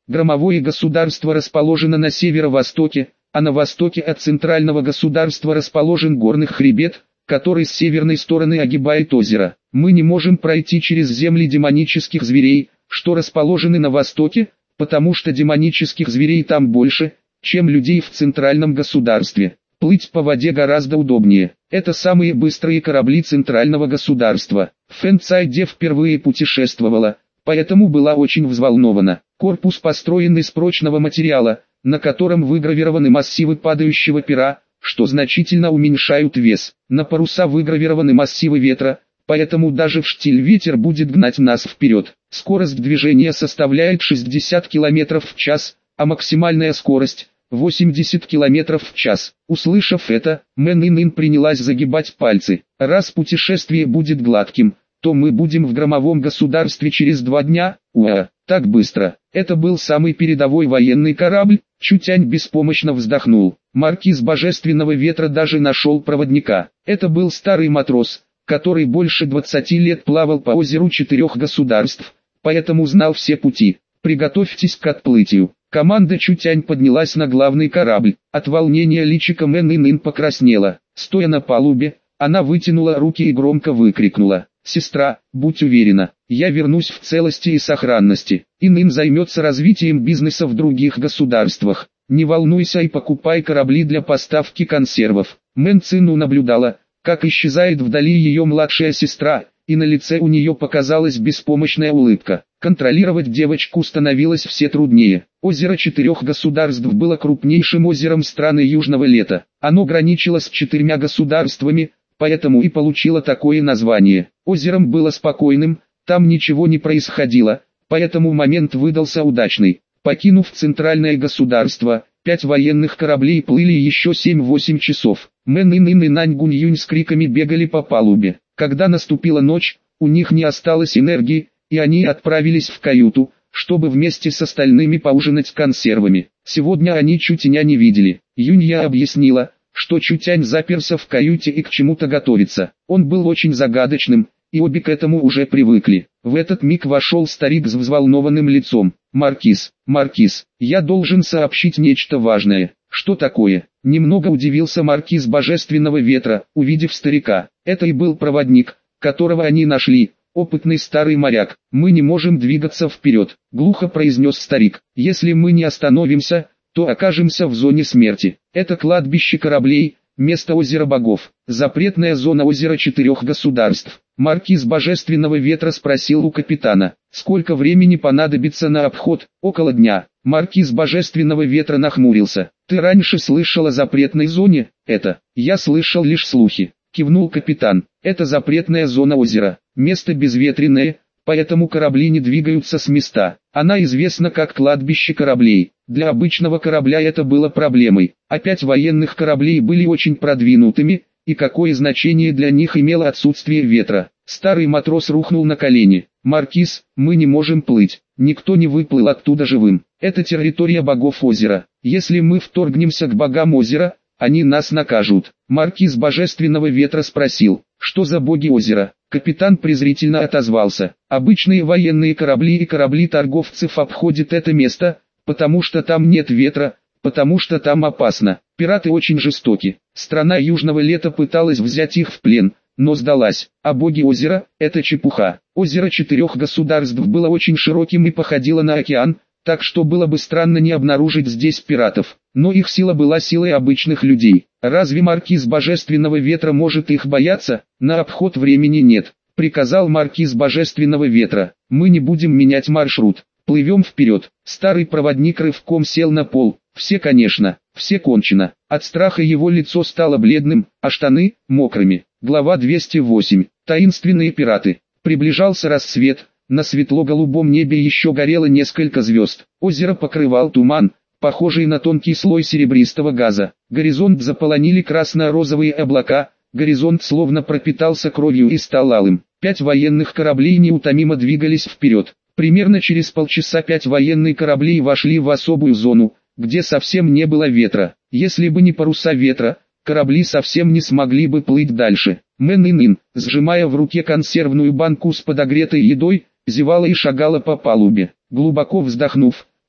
Громовое государство расположено на северо-востоке, а на востоке от центрального государства расположен горный хребет, который с северной стороны огибает озеро. Мы не можем пройти через земли демонических зверей, что расположены на востоке, потому что демонических зверей там больше, чем людей в центральном государстве. Плыть по воде гораздо удобнее. Это самые быстрые корабли центрального государства. Фэн Цайде впервые путешествовала, поэтому была очень взволнована. Корпус построен из прочного материала, на котором выгравированы массивы падающего пера, что значительно уменьшают вес. На паруса выгравированы массивы ветра, поэтому даже в штиль ветер будет гнать нас вперед. Скорость движения составляет 60 км в час, а максимальная скорость – 80 км в час. Услышав это, Мэн Ин принялась загибать пальцы. Раз путешествие будет гладким, то мы будем в громовом государстве через 2 дня. Уа, так быстро. Это был самый передовой военный корабль. Чутянь беспомощно вздохнул. Маркиз Божественного Ветра даже нашел проводника. Это был старый матрос, который больше 20 лет плавал по озеру 4 государств, поэтому знал все пути. Приготовьтесь к отплытию. Команда Чутянь поднялась на главный корабль. От волнения личико Мэн Ин покраснело. Стоя на палубе, она вытянула руки и громко выкрикнула: «Сестра, будь уверена, я вернусь в целости и сохранности. Ин займется развитием бизнеса в других государствах. Не волнуйся и покупай корабли для поставки консервов». Мэн Цину наблюдала, как исчезает вдали ее младшая сестра, и на лице у нее показалась беспомощная улыбка. Контролировать девочку становилось все труднее. Озеро 4 государств было крупнейшим озером страны Южного Лета. Оно граничило с 4 государствами, поэтому и получило такое название. Озером было спокойным, там ничего не происходило, поэтому момент выдался удачный. Покинув центральное государство, 5 военных кораблей плыли еще 7-8 часов. Мэн Ин и Нань Гунь с криками бегали по палубе. Когда наступила ночь, у них не осталось энергии, и они отправились в каюту, чтобы вместе с остальными поужинать консервами. Сегодня они Чутяня не видели. Юнья объяснила, что Чутянь заперся в каюте и к чему-то готовится. Он был очень загадочным, и обе к этому уже привыкли. В этот миг вошел старик с взволнованным лицом. «Маркиз, я должен сообщить нечто важное». «Что такое?» Немного удивился Маркиз Божественного Ветра, увидев старика. Это и был проводник, которого они нашли, опытный старый моряк. «Мы не можем двигаться вперед», — глухо произнес старик. «Если мы не остановимся, то окажемся в зоне смерти. Это кладбище кораблей, место озера богов, запретная зона озера 4 государств». Маркиз Божественного Ветра спросил у капитана: «Сколько времени понадобится на обход?» «Около дня». Маркиз Божественного Ветра нахмурился. «Ты раньше слышал о запретной зоне?» «Это, я слышал лишь слухи», — кивнул капитан. «Это запретная зона озера, место безветренное, поэтому корабли не двигаются с места. Она известна как кладбище кораблей. Для обычного корабля это было проблемой, а 5 военных кораблей были очень продвинутыми, и какое значение для них имело отсутствие ветра». Старый матрос рухнул на колени. «Маркиз, мы не можем плыть. Никто не выплыл оттуда живым. Это территория богов озера. Если мы вторгнемся к богам озера, они нас накажут». Маркиз Божественного Ветра спросил: «Что за боги озера?» Капитан презрительно отозвался: «Обычные военные корабли и корабли торговцев обходят это место, потому что там нет ветра, потому что там опасно. Пираты очень жестоки. Страна Южного Лета пыталась взять их в плен, но сдалась. А боги озера – это чепуха». Озеро 4 государств было очень широким и походило на океан, так что было бы странно не обнаружить здесь пиратов. Но их сила была силой обычных людей. Разве Маркиз Божественного Ветра может их бояться? «На обход времени нет», — приказал Маркиз Божественного Ветра. «Мы не будем менять маршрут. Плывем вперед». Старый проводник рывком сел на пол. Все, конечно, все кончено. От страха его лицо стало бледным, а штаны – мокрыми. Глава 208. Таинственные пираты. Приближался рассвет, на светло-голубом небе еще горело несколько звезд. Озеро покрывал туман, похожий на тонкий слой серебристого газа. Горизонт заполонили красно-розовые облака, горизонт словно пропитался кровью и стал алым. 5 военных кораблей неутомимо двигались вперед. Примерно через полчаса 5 военных кораблей вошли в особую зону, где совсем не было ветра. Если бы не паруса ветра, корабли совсем не смогли бы плыть дальше. Мэн Ин, сжимая в руке консервную банку с подогретой едой, зевала и шагала по палубе. Глубоко вздохнув,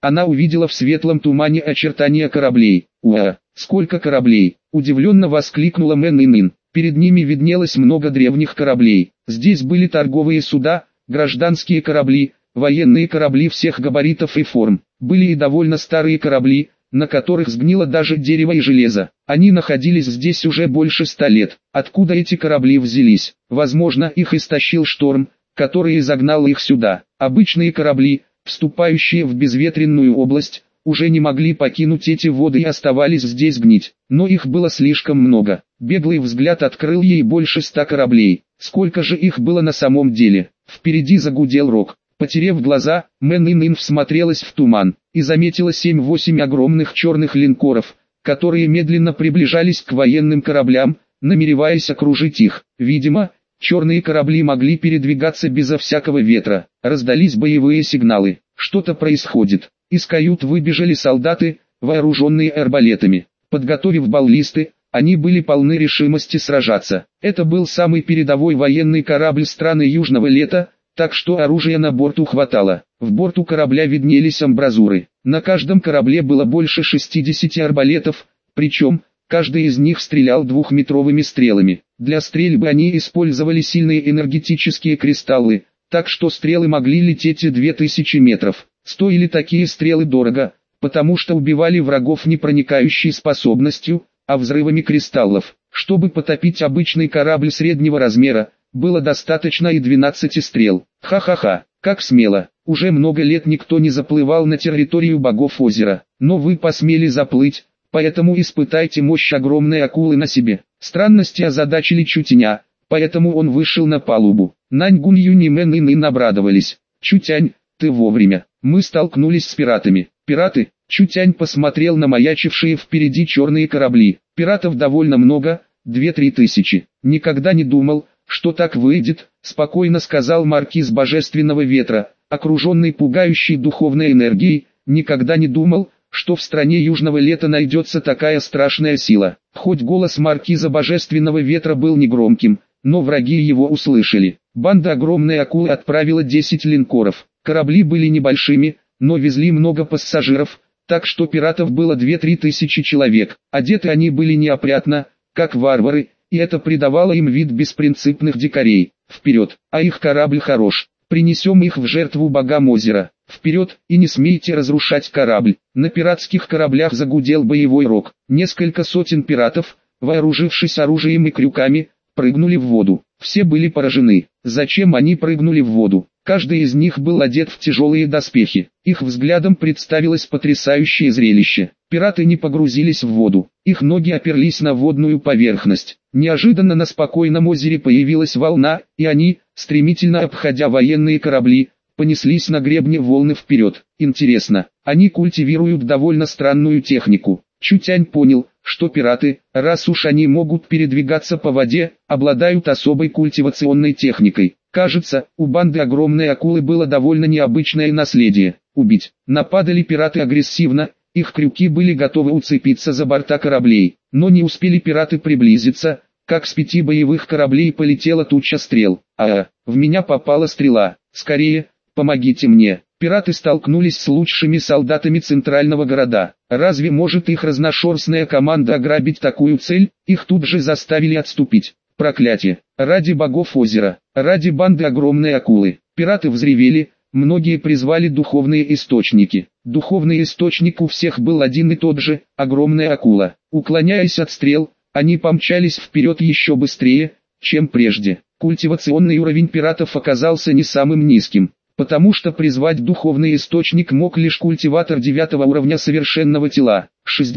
она увидела в светлом тумане очертания кораблей. «Уа! Сколько кораблей!» – удивленно воскликнула Мэн Инин. Перед ними виднелось много древних кораблей. Здесь были торговые суда, гражданские корабли, военные корабли всех габаритов и форм. Были и довольно старые корабли, на которых сгнило даже дерево и железо. Они находились здесь уже больше 100 лет. Откуда эти корабли взялись? Возможно, их истощил шторм, который загнал их сюда. Обычные корабли, вступающие в безветренную область, уже не могли покинуть эти воды и оставались здесь гнить. Но их было слишком много. Беглый взгляд открыл ей больше 100 кораблей. Сколько же их было на самом деле? Впереди загудел рог. Потерев глаза, Мэн Инин всмотрелась в туман и заметила 7-8 огромных черных линкоров, которые медленно приближались к военным кораблям, намереваясь окружить их. Видимо, черные корабли могли передвигаться безо всякого ветра. Раздались боевые сигналы. Что-то происходит. Из кают выбежали солдаты, вооруженные арбалетами. Подготовив баллисты, они были полны решимости сражаться. Это был самый передовой военный корабль страны Южного Лета, так что оружия на борту хватало. В борту корабля виднелись амбразуры. На каждом корабле было больше 60 арбалетов, причем, каждый из них стрелял двухметровыми стрелами. Для стрельбы они использовали сильные энергетические кристаллы, так что стрелы могли лететь и 2000 метров. Стоили такие стрелы дорого, потому что убивали врагов не проникающей способностью, а взрывами кристаллов. Чтобы потопить обычный корабль среднего размера, было достаточно и 12 стрел. Ха-ха-ха, как смело. Уже много лет никто не заплывал на территорию богов озера. Но вы посмели заплыть, поэтому испытайте мощь огромной акулы на себе. Странности озадачили Чутяня, поэтому он вышел на палубу. Нань Гунь-Юнь и Мэн Инин обрадовались. «Чутянь, ты вовремя. Мы столкнулись с пиратами». «Пираты?» Чутянь посмотрел на маячившие впереди черные корабли. «Пиратов довольно много, 2-3 тысячи. Никогда не думал, что так выйдет», спокойно сказал маркиз Божественного Ветра, окруженный пугающей духовной энергией. «Никогда не думал, что в стране Южного Лета найдется такая страшная сила». Хоть голос маркиза Божественного Ветра был негромким, но враги его услышали. Банда огромной акулы отправила 10 линкоров. Корабли были небольшими, но везли много пассажиров, так что пиратов было 2-3 тысячи человек. Одеты они были неопрятно, как варвары, и это придавало им вид беспринципных дикарей. Вперед, а их корабль хорош. Принесем их в жертву богам озера. Вперед, и не смейте разрушать корабль. На пиратских кораблях загудел боевой рог. Несколько сотен пиратов, вооружившись оружием и крюками, прыгнули в воду. Все были поражены. Зачем они прыгнули в воду? Каждый из них был одет в тяжелые доспехи. Их взглядом представилось потрясающее зрелище. Пираты не погрузились в воду. Их ноги оперлись на водную поверхность. Неожиданно на спокойном озере появилась волна, и они, стремительно обходя военные корабли, понеслись на гребне волны вперед. Интересно, они культивируют довольно странную технику. Чутянь понял, что пираты, раз уж они могут передвигаться по воде, обладают особой культивационной техникой. Кажется, у банды огромной акулы было довольно необычное наследие. Убить. Нападали пираты агрессивно, их крюки были готовы уцепиться за борта кораблей. Но не успели пираты приблизиться, как с 5 боевых кораблей полетела туча стрел. В меня попала стрела. Скорее, помогите мне. Пираты столкнулись с лучшими солдатами центрального города. Разве может их разношерстная команда ограбить такую цель? Их тут же заставили отступить. Проклятие! Ради богов озера, ради банды огромной акулы. Пираты взревели, многие призвали духовные источники. Духовный источник у всех был один и тот же, огромная акула. Уклоняясь от стрел, они помчались вперед еще быстрее, чем прежде. Культивационный уровень пиратов оказался не самым низким, потому что призвать духовный источник мог лишь культиватор 9 уровня совершенного тела.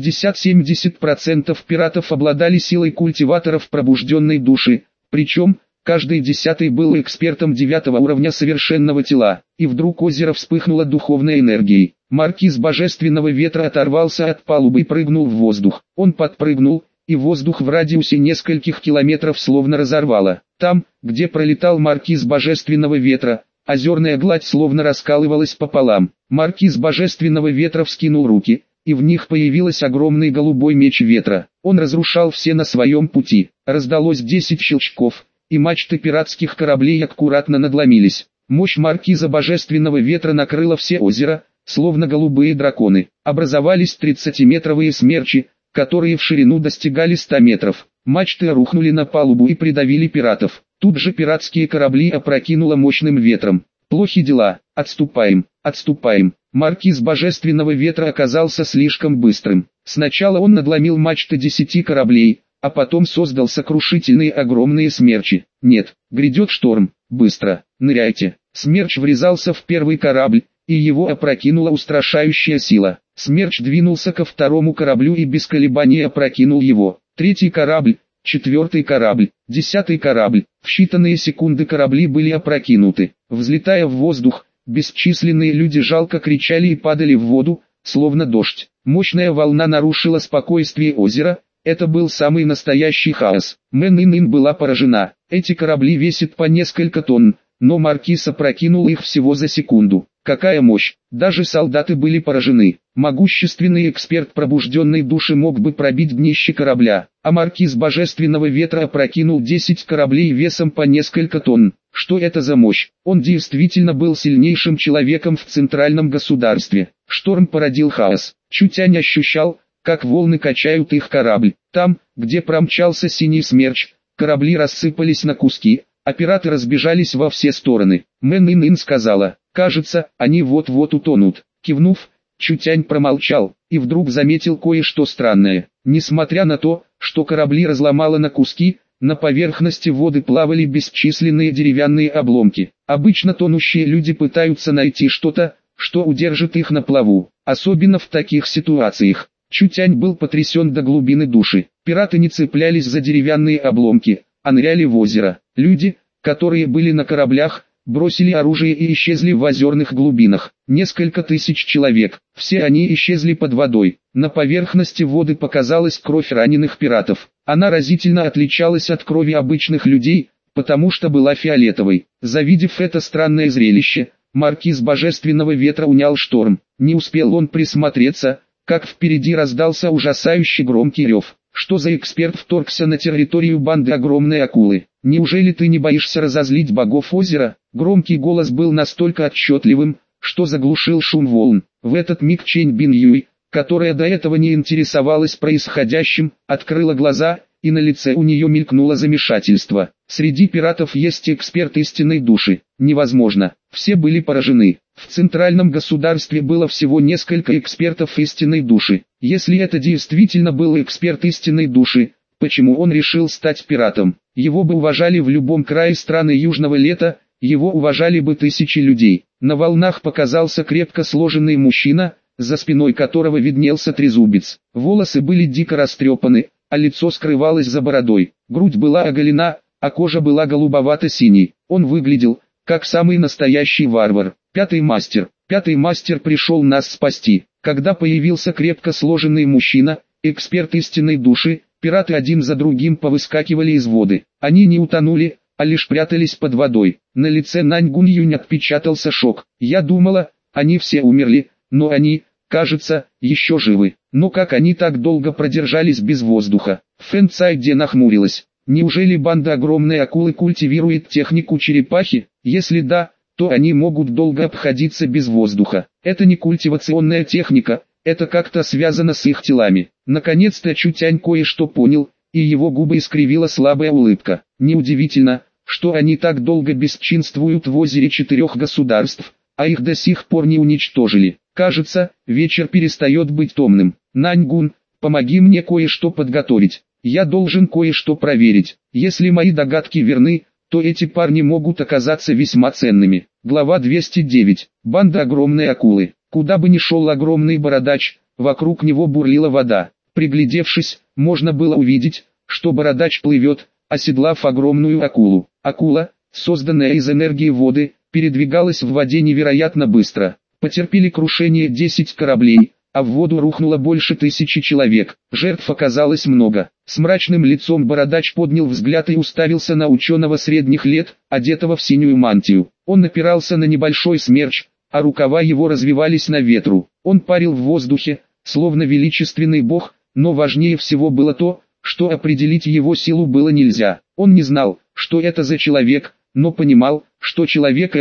60-70% пиратов обладали силой культиваторов пробужденной души, причем, каждый 10-й был экспертом 9 уровня совершенного тела. И вдруг озеро вспыхнуло духовной энергией. Маркиз Божественного Ветра оторвался от палубы и прыгнул в воздух. Он подпрыгнул, и воздух в радиусе нескольких километров словно разорвало. Там, где пролетал маркиз Божественного Ветра, озерная гладь словно раскалывалась пополам. Маркиз Божественного Ветра вскинул руки, и в них появился огромный голубой меч ветра. Он разрушал все на своем пути. Раздалось 10 щелчков, и мачты пиратских кораблей аккуратно надломились. Мощь маркиза Божественного Ветра накрыла все озеро, словно голубые драконы. Образовались 30-метровые смерчи, которые в ширину достигали 100 метров. Мачты рухнули на палубу и придавили пиратов. Тут же пиратские корабли опрокинуло мощным ветром. Плохи дела, отступаем, отступаем. Маркиз Божественного Ветра оказался слишком быстрым. Сначала он надломил мачты 10 кораблей, а потом создал сокрушительные огромные смерчи. Нет, грядет шторм, быстро, ныряйте. Смерч врезался в первый корабль, и его опрокинула устрашающая сила. Смерч двинулся ко второму кораблю и без колебаний опрокинул его. Третий корабль, четвертый корабль, 10-й корабль. В считанные секунды корабли были опрокинуты. Взлетая в воздух, бесчисленные люди жалко кричали и падали в воду, словно дождь. Мощная волна нарушила спокойствие озера. Это был самый настоящий хаос. Мэн-Ин-Ин была поражена. Эти корабли весят по несколько тонн, но маркиз опрокинул их всего за секунду. Какая мощь! Даже солдаты были поражены. Могущественный эксперт пробужденной души мог бы пробить днище корабля, а маркиз Божественного Ветра опрокинул 10 кораблей весом по несколько тонн. Что это за мощь? Он действительно был сильнейшим человеком в центральном государстве. Шторм породил хаос. Чутянь ощущал, как волны качают их корабль. Там, где промчался синий смерч, корабли рассыпались на куски, а пираты разбежались во все стороны. Мэн-Ин-Ин сказала: «Кажется, они вот-вот утонут». Кивнув, Чутянь промолчал, и вдруг заметил кое-что странное. Несмотря на то, что корабли разломало на куски, на поверхности воды плавали бесчисленные деревянные обломки. Обычно тонущие люди пытаются найти что-то, что удержит их на плаву, особенно в таких ситуациях. Чутянь был потрясен до глубины души. Пираты не цеплялись за деревянные обломки, а ныряли в озеро. Люди, которые были на кораблях, бросили оружие и исчезли в озерных глубинах. Несколько тысяч человек, все они исчезли под водой. На поверхности воды показалась кровь раненых пиратов. Она разительно отличалась от крови обычных людей, потому что была фиолетовой. Завидев это странное зрелище, маркиз Божественного Ветра унял шторм. Не успел он присмотреться, как впереди раздался ужасающий громкий рев. Что за эксперт вторгся на территорию банды огромной акулы? Неужели ты не боишься разозлить богов озера? Громкий голос был настолько отчетливым, что заглушил шум волн. В этот миг Чэнь Бин Юй, которая до этого не интересовалась происходящим, открыла глаза, и на лице у нее мелькнуло замешательство. Среди пиратов есть эксперт истинной души. Невозможно. Все были поражены. В центральном государстве было всего несколько экспертов истинной души. Если это действительно был эксперт истинной души, почему он решил стать пиратом? Его бы уважали в любом крае страны Южного Лета, его уважали бы тысячи людей. На волнах показался крепко сложенный мужчина, за спиной которого виднелся трезубец. Волосы были дико растрепаны, а лицо скрывалось за бородой. Грудь была оголена, а кожа была голубовато-синей. Он выглядел, как самый настоящий варвар. Пятый мастер пришел нас спасти. Когда появился крепко сложенный мужчина, эксперт истинной души, пираты один за другим повыскакивали из воды. Они не утонули, а лишь прятались под водой. На лице Нань Гуньюнь отпечатался шок. Я думала, они все умерли, но они, кажется, еще живы. Но как они так долго продержались без воздуха? Фэн Цайде нахмурилась. Неужели банда огромной акулы культивирует технику черепахи? Если да, то они могут долго обходиться без воздуха. Это не культивационная техника, это как-то связано с их телами. Наконец-то Чутянь кое-что понял, и его губы искривила слабая улыбка. Неудивительно, что они так долго бесчинствуют в озере 4 государств, а их до сих пор не уничтожили. Кажется, вечер перестает быть томным. Наньгун, помоги мне кое-что подготовить. Я должен кое-что проверить. Если мои догадки верны, то эти парни могут оказаться весьма ценными. Глава 209. Банда огромной акулы. Куда бы ни шел огромный бородач, вокруг него бурлила вода. Приглядевшись, можно было увидеть, что бородач плывет, оседлав огромную акулу. Акула, созданная из энергии воды, передвигалась в воде невероятно быстро. Потерпели крушение 10 кораблей, а в воду рухнуло больше 1000 человек. Жертв оказалось много. С мрачным лицом бородач поднял взгляд и уставился на ученого средних лет, одетого в синюю мантию. Он опирался на небольшой смерч, а рукава его развивались на ветру. Он парил в воздухе, словно величественный бог, но важнее всего было то, что определить его силу было нельзя. Он не знал, что это за человек, но понимал, что человек этот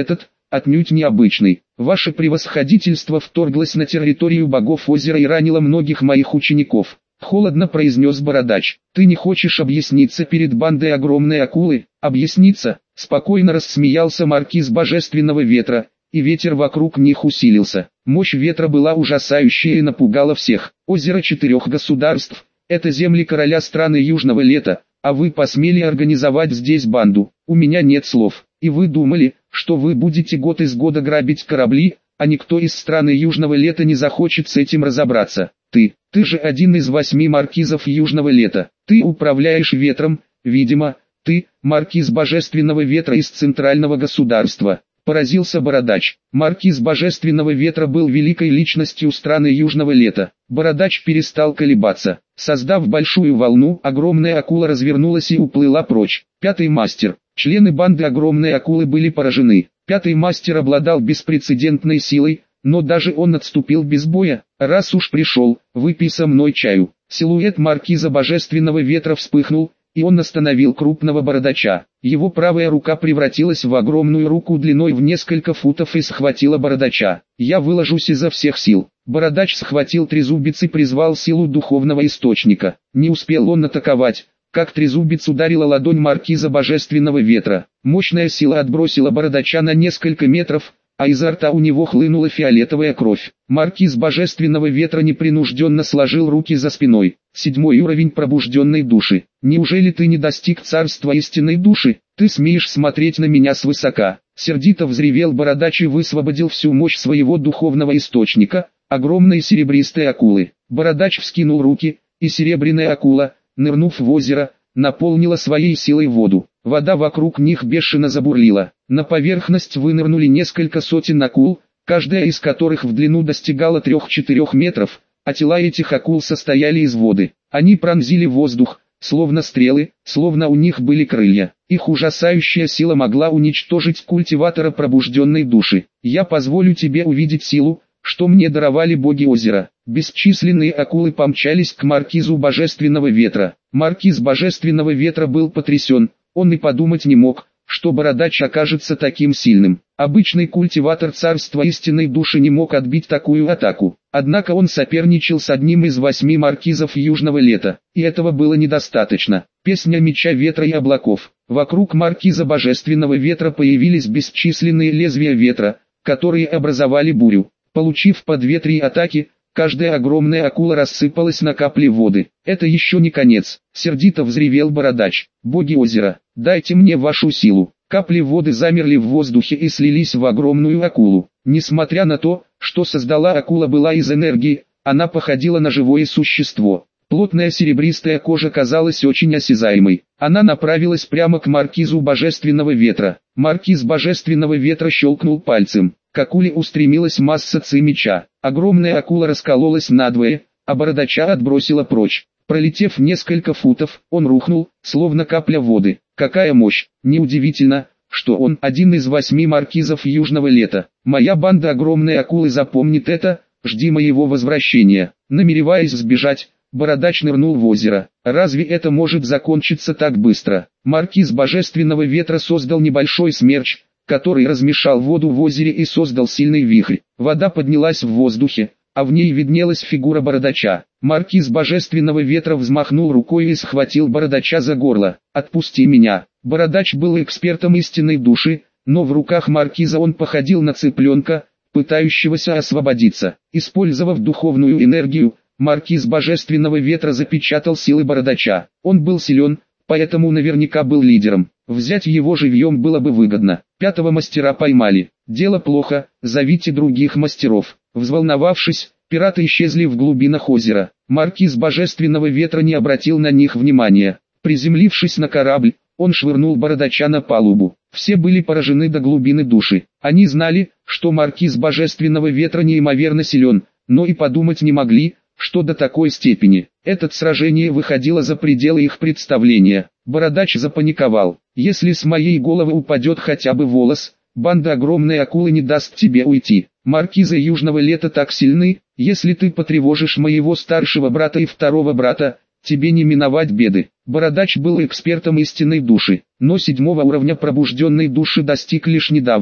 отнюдь необычный. Ваше превосходительство вторглось на территорию богов озера и ранило многих моих учеников. Холодно произнес бородач. Ты не хочешь объясниться перед бандой огромной акулы? Объясниться? Спокойно рассмеялся маркиз божественного ветра, и ветер вокруг них усилился. Мощь ветра была ужасающая и напугала всех. Озеро 4 государств – это земли короля страны Южного Лета, а вы посмели организовать здесь банду. У меня нет слов. И вы думали, что вы будете год из года грабить корабли, а никто из страны Южного Лета не захочет с этим разобраться. Ты же один из 8 маркизов Южного Лета. Ты управляешь ветром, видимо, ты, маркиз божественного ветра из центрального государства. Поразился бородач. Маркиз божественного ветра был великой личностью страны Южного Лета. Бородач перестал колебаться. Создав большую волну, огромная акула развернулась и уплыла прочь. Пятый мастер. Члены банды огромной акулы были поражены. Пятый мастер обладал беспрецедентной силой, но даже он отступил без боя. Раз уж пришел, выпей со мной чаю. Силуэт маркиза божественного ветра вспыхнул, и он остановил крупного бородача. Его правая рука превратилась в огромную руку длиной в несколько футов и схватила бородача. Я выложусь изо всех сил. Бородач схватил трезубец и призвал силу духовного источника. Не успел он атаковать, как трезубец ударила ладонь маркиза божественного ветра. Мощная сила отбросила бородача на несколько метров, а изо рта у него хлынула фиолетовая кровь. Маркиз божественного ветра непринужденно сложил руки за спиной. 7-й уровень пробужденной души. Неужели ты не достиг царства истинной души? Ты смеешь смотреть на меня свысока? Сердито взревел бородач и высвободил всю мощь своего духовного источника, огромной серебристой акулы. Бородач вскинул руки, и серебряная акула, нырнув в озеро, наполнила своей силой воду. Вода вокруг них бешено забурлила. На поверхность вынырнули несколько сотен акул, каждая из которых в длину достигала 3-4 метров, а тела этих акул состояли из воды. Они пронзили воздух, словно стрелы, словно у них были крылья. Их ужасающая сила могла уничтожить культиватора пробужденной души. Я позволю тебе увидеть силу, что мне даровали боги озера. Бесчисленные акулы помчались к маркизу божественного ветра. Маркиз божественного ветра был потрясен, он и подумать не мог, что бородач окажется таким сильным. Обычный культиватор царства истинной души не мог отбить такую атаку. Однако он соперничал с одним из 8 маркизов Южного Лета, и этого было недостаточно. Песня меча ветра и облаков. Вокруг маркиза божественного ветра появились бесчисленные лезвия ветра, которые образовали бурю. Получив по 2-3 атаки, каждая огромная акула рассыпалась на капли воды. Это еще не конец. Сердито взревел бородач. Боги озера, дайте мне вашу силу. Капли воды замерли в воздухе и слились в огромную акулу. Несмотря на то, что создала акула была из энергии, она походила на живое существо. Плотная серебристая кожа казалась очень осязаемой. Она направилась прямо к маркизу божественного ветра. Маркиз божественного ветра щелкнул пальцем. К акуле устремилась масса ци меча. Огромная акула раскололась надвое, а бородача отбросила прочь. Пролетев несколько футов, он рухнул, словно капля воды. Какая мощь! Неудивительно, что он один из 8 маркизов Южного Лета. Моя банда огромной акулы запомнит это, жди моего возвращения. Намереваясь сбежать, бородач нырнул в озеро. Разве это может закончиться так быстро? Маркиз божественного ветра создал небольшой смерч, который размешал воду в озере и создал сильный вихрь. Вода поднялась в воздухе, а в ней виднелась фигура бородача. Маркиз божественного ветра взмахнул рукой и схватил бородача за горло. «Отпусти меня!» Бородач был экспертом истинной души, но в руках маркиза он походил на цыпленка, пытающегося освободиться. Использовав духовную энергию, маркиз божественного ветра запечатал силы бородача. Он был силен, поэтому наверняка был лидером. Взять его живьем было бы выгодно. 5-го мастера поймали. Дело плохо, зовите других мастеров. Взволновавшись, пираты исчезли в глубинах озера. Маркиз божественного ветра не обратил на них внимания. Приземлившись на корабль, он швырнул бородача на палубу. Все были поражены до глубины души. Они знали, что маркиз божественного ветра неимоверно силен, но и подумать не могли, что до такой степени. Это сражение выходило за пределы их представления. Бородач запаниковал. Если с моей головы упадет хотя бы волос, банда огромной акулы не даст тебе уйти. Маркизы Южного Лета так сильны, если ты потревожишь моего старшего брата и второго брата, тебе не миновать беды. Бородач был экспертом истинной души, но 7-го уровня пробужденной души достиг лишь недавно.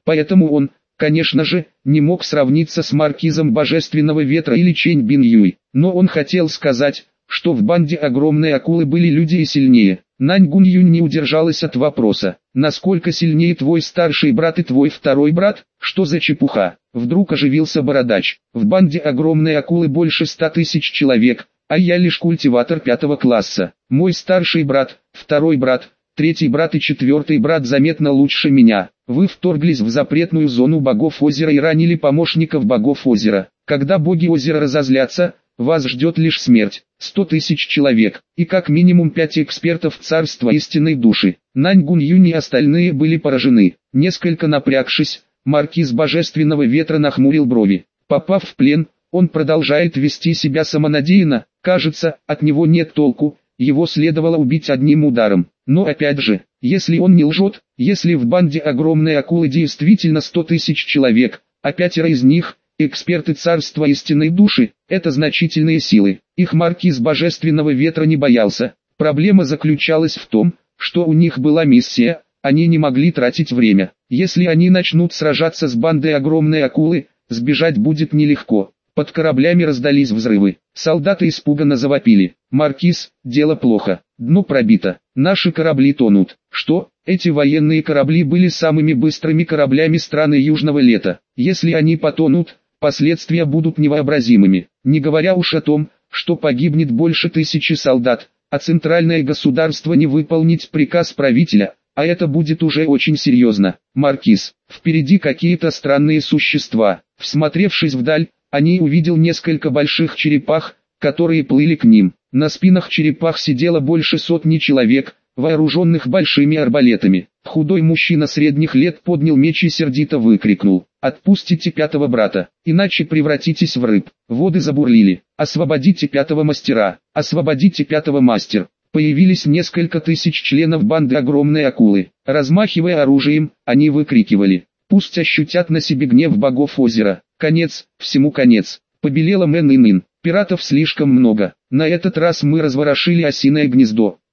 Поэтому он, конечно же, не мог сравниться с маркизом Божественного Ветра или Чэнь Бин Юй. Но он хотел сказать, что в банде огромной акулы были люди и сильнее. Нань Гунь Юнь не удержалась от вопроса: насколько сильнее твой старший брат и твой второй брат? Что за чепуха? Вдруг оживился бородач. В банде огромной акулы больше 100 тысяч человек, а я лишь культиватор 5 класса. Мой старший брат, второй брат, третий брат и четвертый брат заметно лучше меня. Вы вторглись в запретную зону богов озера и ранили помощников богов озера. Когда боги озера разозлятся, вас ждет лишь смерть. 100 тысяч человек, и как минимум 5 экспертов царства истинной души. Нань Гунь Юнь и остальные были поражены. Несколько напрягшись, маркиз Божественного Ветра нахмурил брови. Попав в плен, он продолжает вести себя самонадеянно. Кажется, от него нет толку, его следовало убить одним ударом. Но опять же, если он не лжет, если в банде огромной акулы действительно 100 тысяч человек, а 5 из них – эксперты царства истинной души, это значительные силы. Их маркиз Божественного Ветра не боялся. Проблема заключалась в том, что у них была миссия, они не могли тратить время. Если они начнут сражаться с бандой огромной акулы, сбежать будет нелегко. Под кораблями раздались взрывы. Солдаты испуганно завопили. «Маркиз, дело плохо. Дно пробито. Наши корабли тонут». Что? Эти военные корабли были самыми быстрыми кораблями страны Южного Лета. Если они потонут, последствия будут невообразимыми. Не говоря уж о том, что погибнет больше 1000 солдат, а центральное государство не выполнить приказ правителя, а это будет уже очень серьезно. «Маркиз, впереди какие-то странные существа». Всмотревшись вдаль, они увидел несколько больших черепах, которые плыли к ним. На спинах черепах сидело больше сотни человек, вооруженных большими арбалетами. Худой мужчина средних лет поднял меч и сердито выкрикнул: «Отпустите 5-го брата, иначе превратитесь в рыб». Воды забурлили. «Освободите 5-го мастера! Освободите 5-го мастер!» Появились несколько тысяч членов банды огромной акулы. Размахивая оружием, они выкрикивали: «Пусть ощутят на себе гнев богов озера! Конец, всему конец!» Побелела Мэн Инын. «Пиратов слишком много. На этот раз мы разворошили осиное гнездо.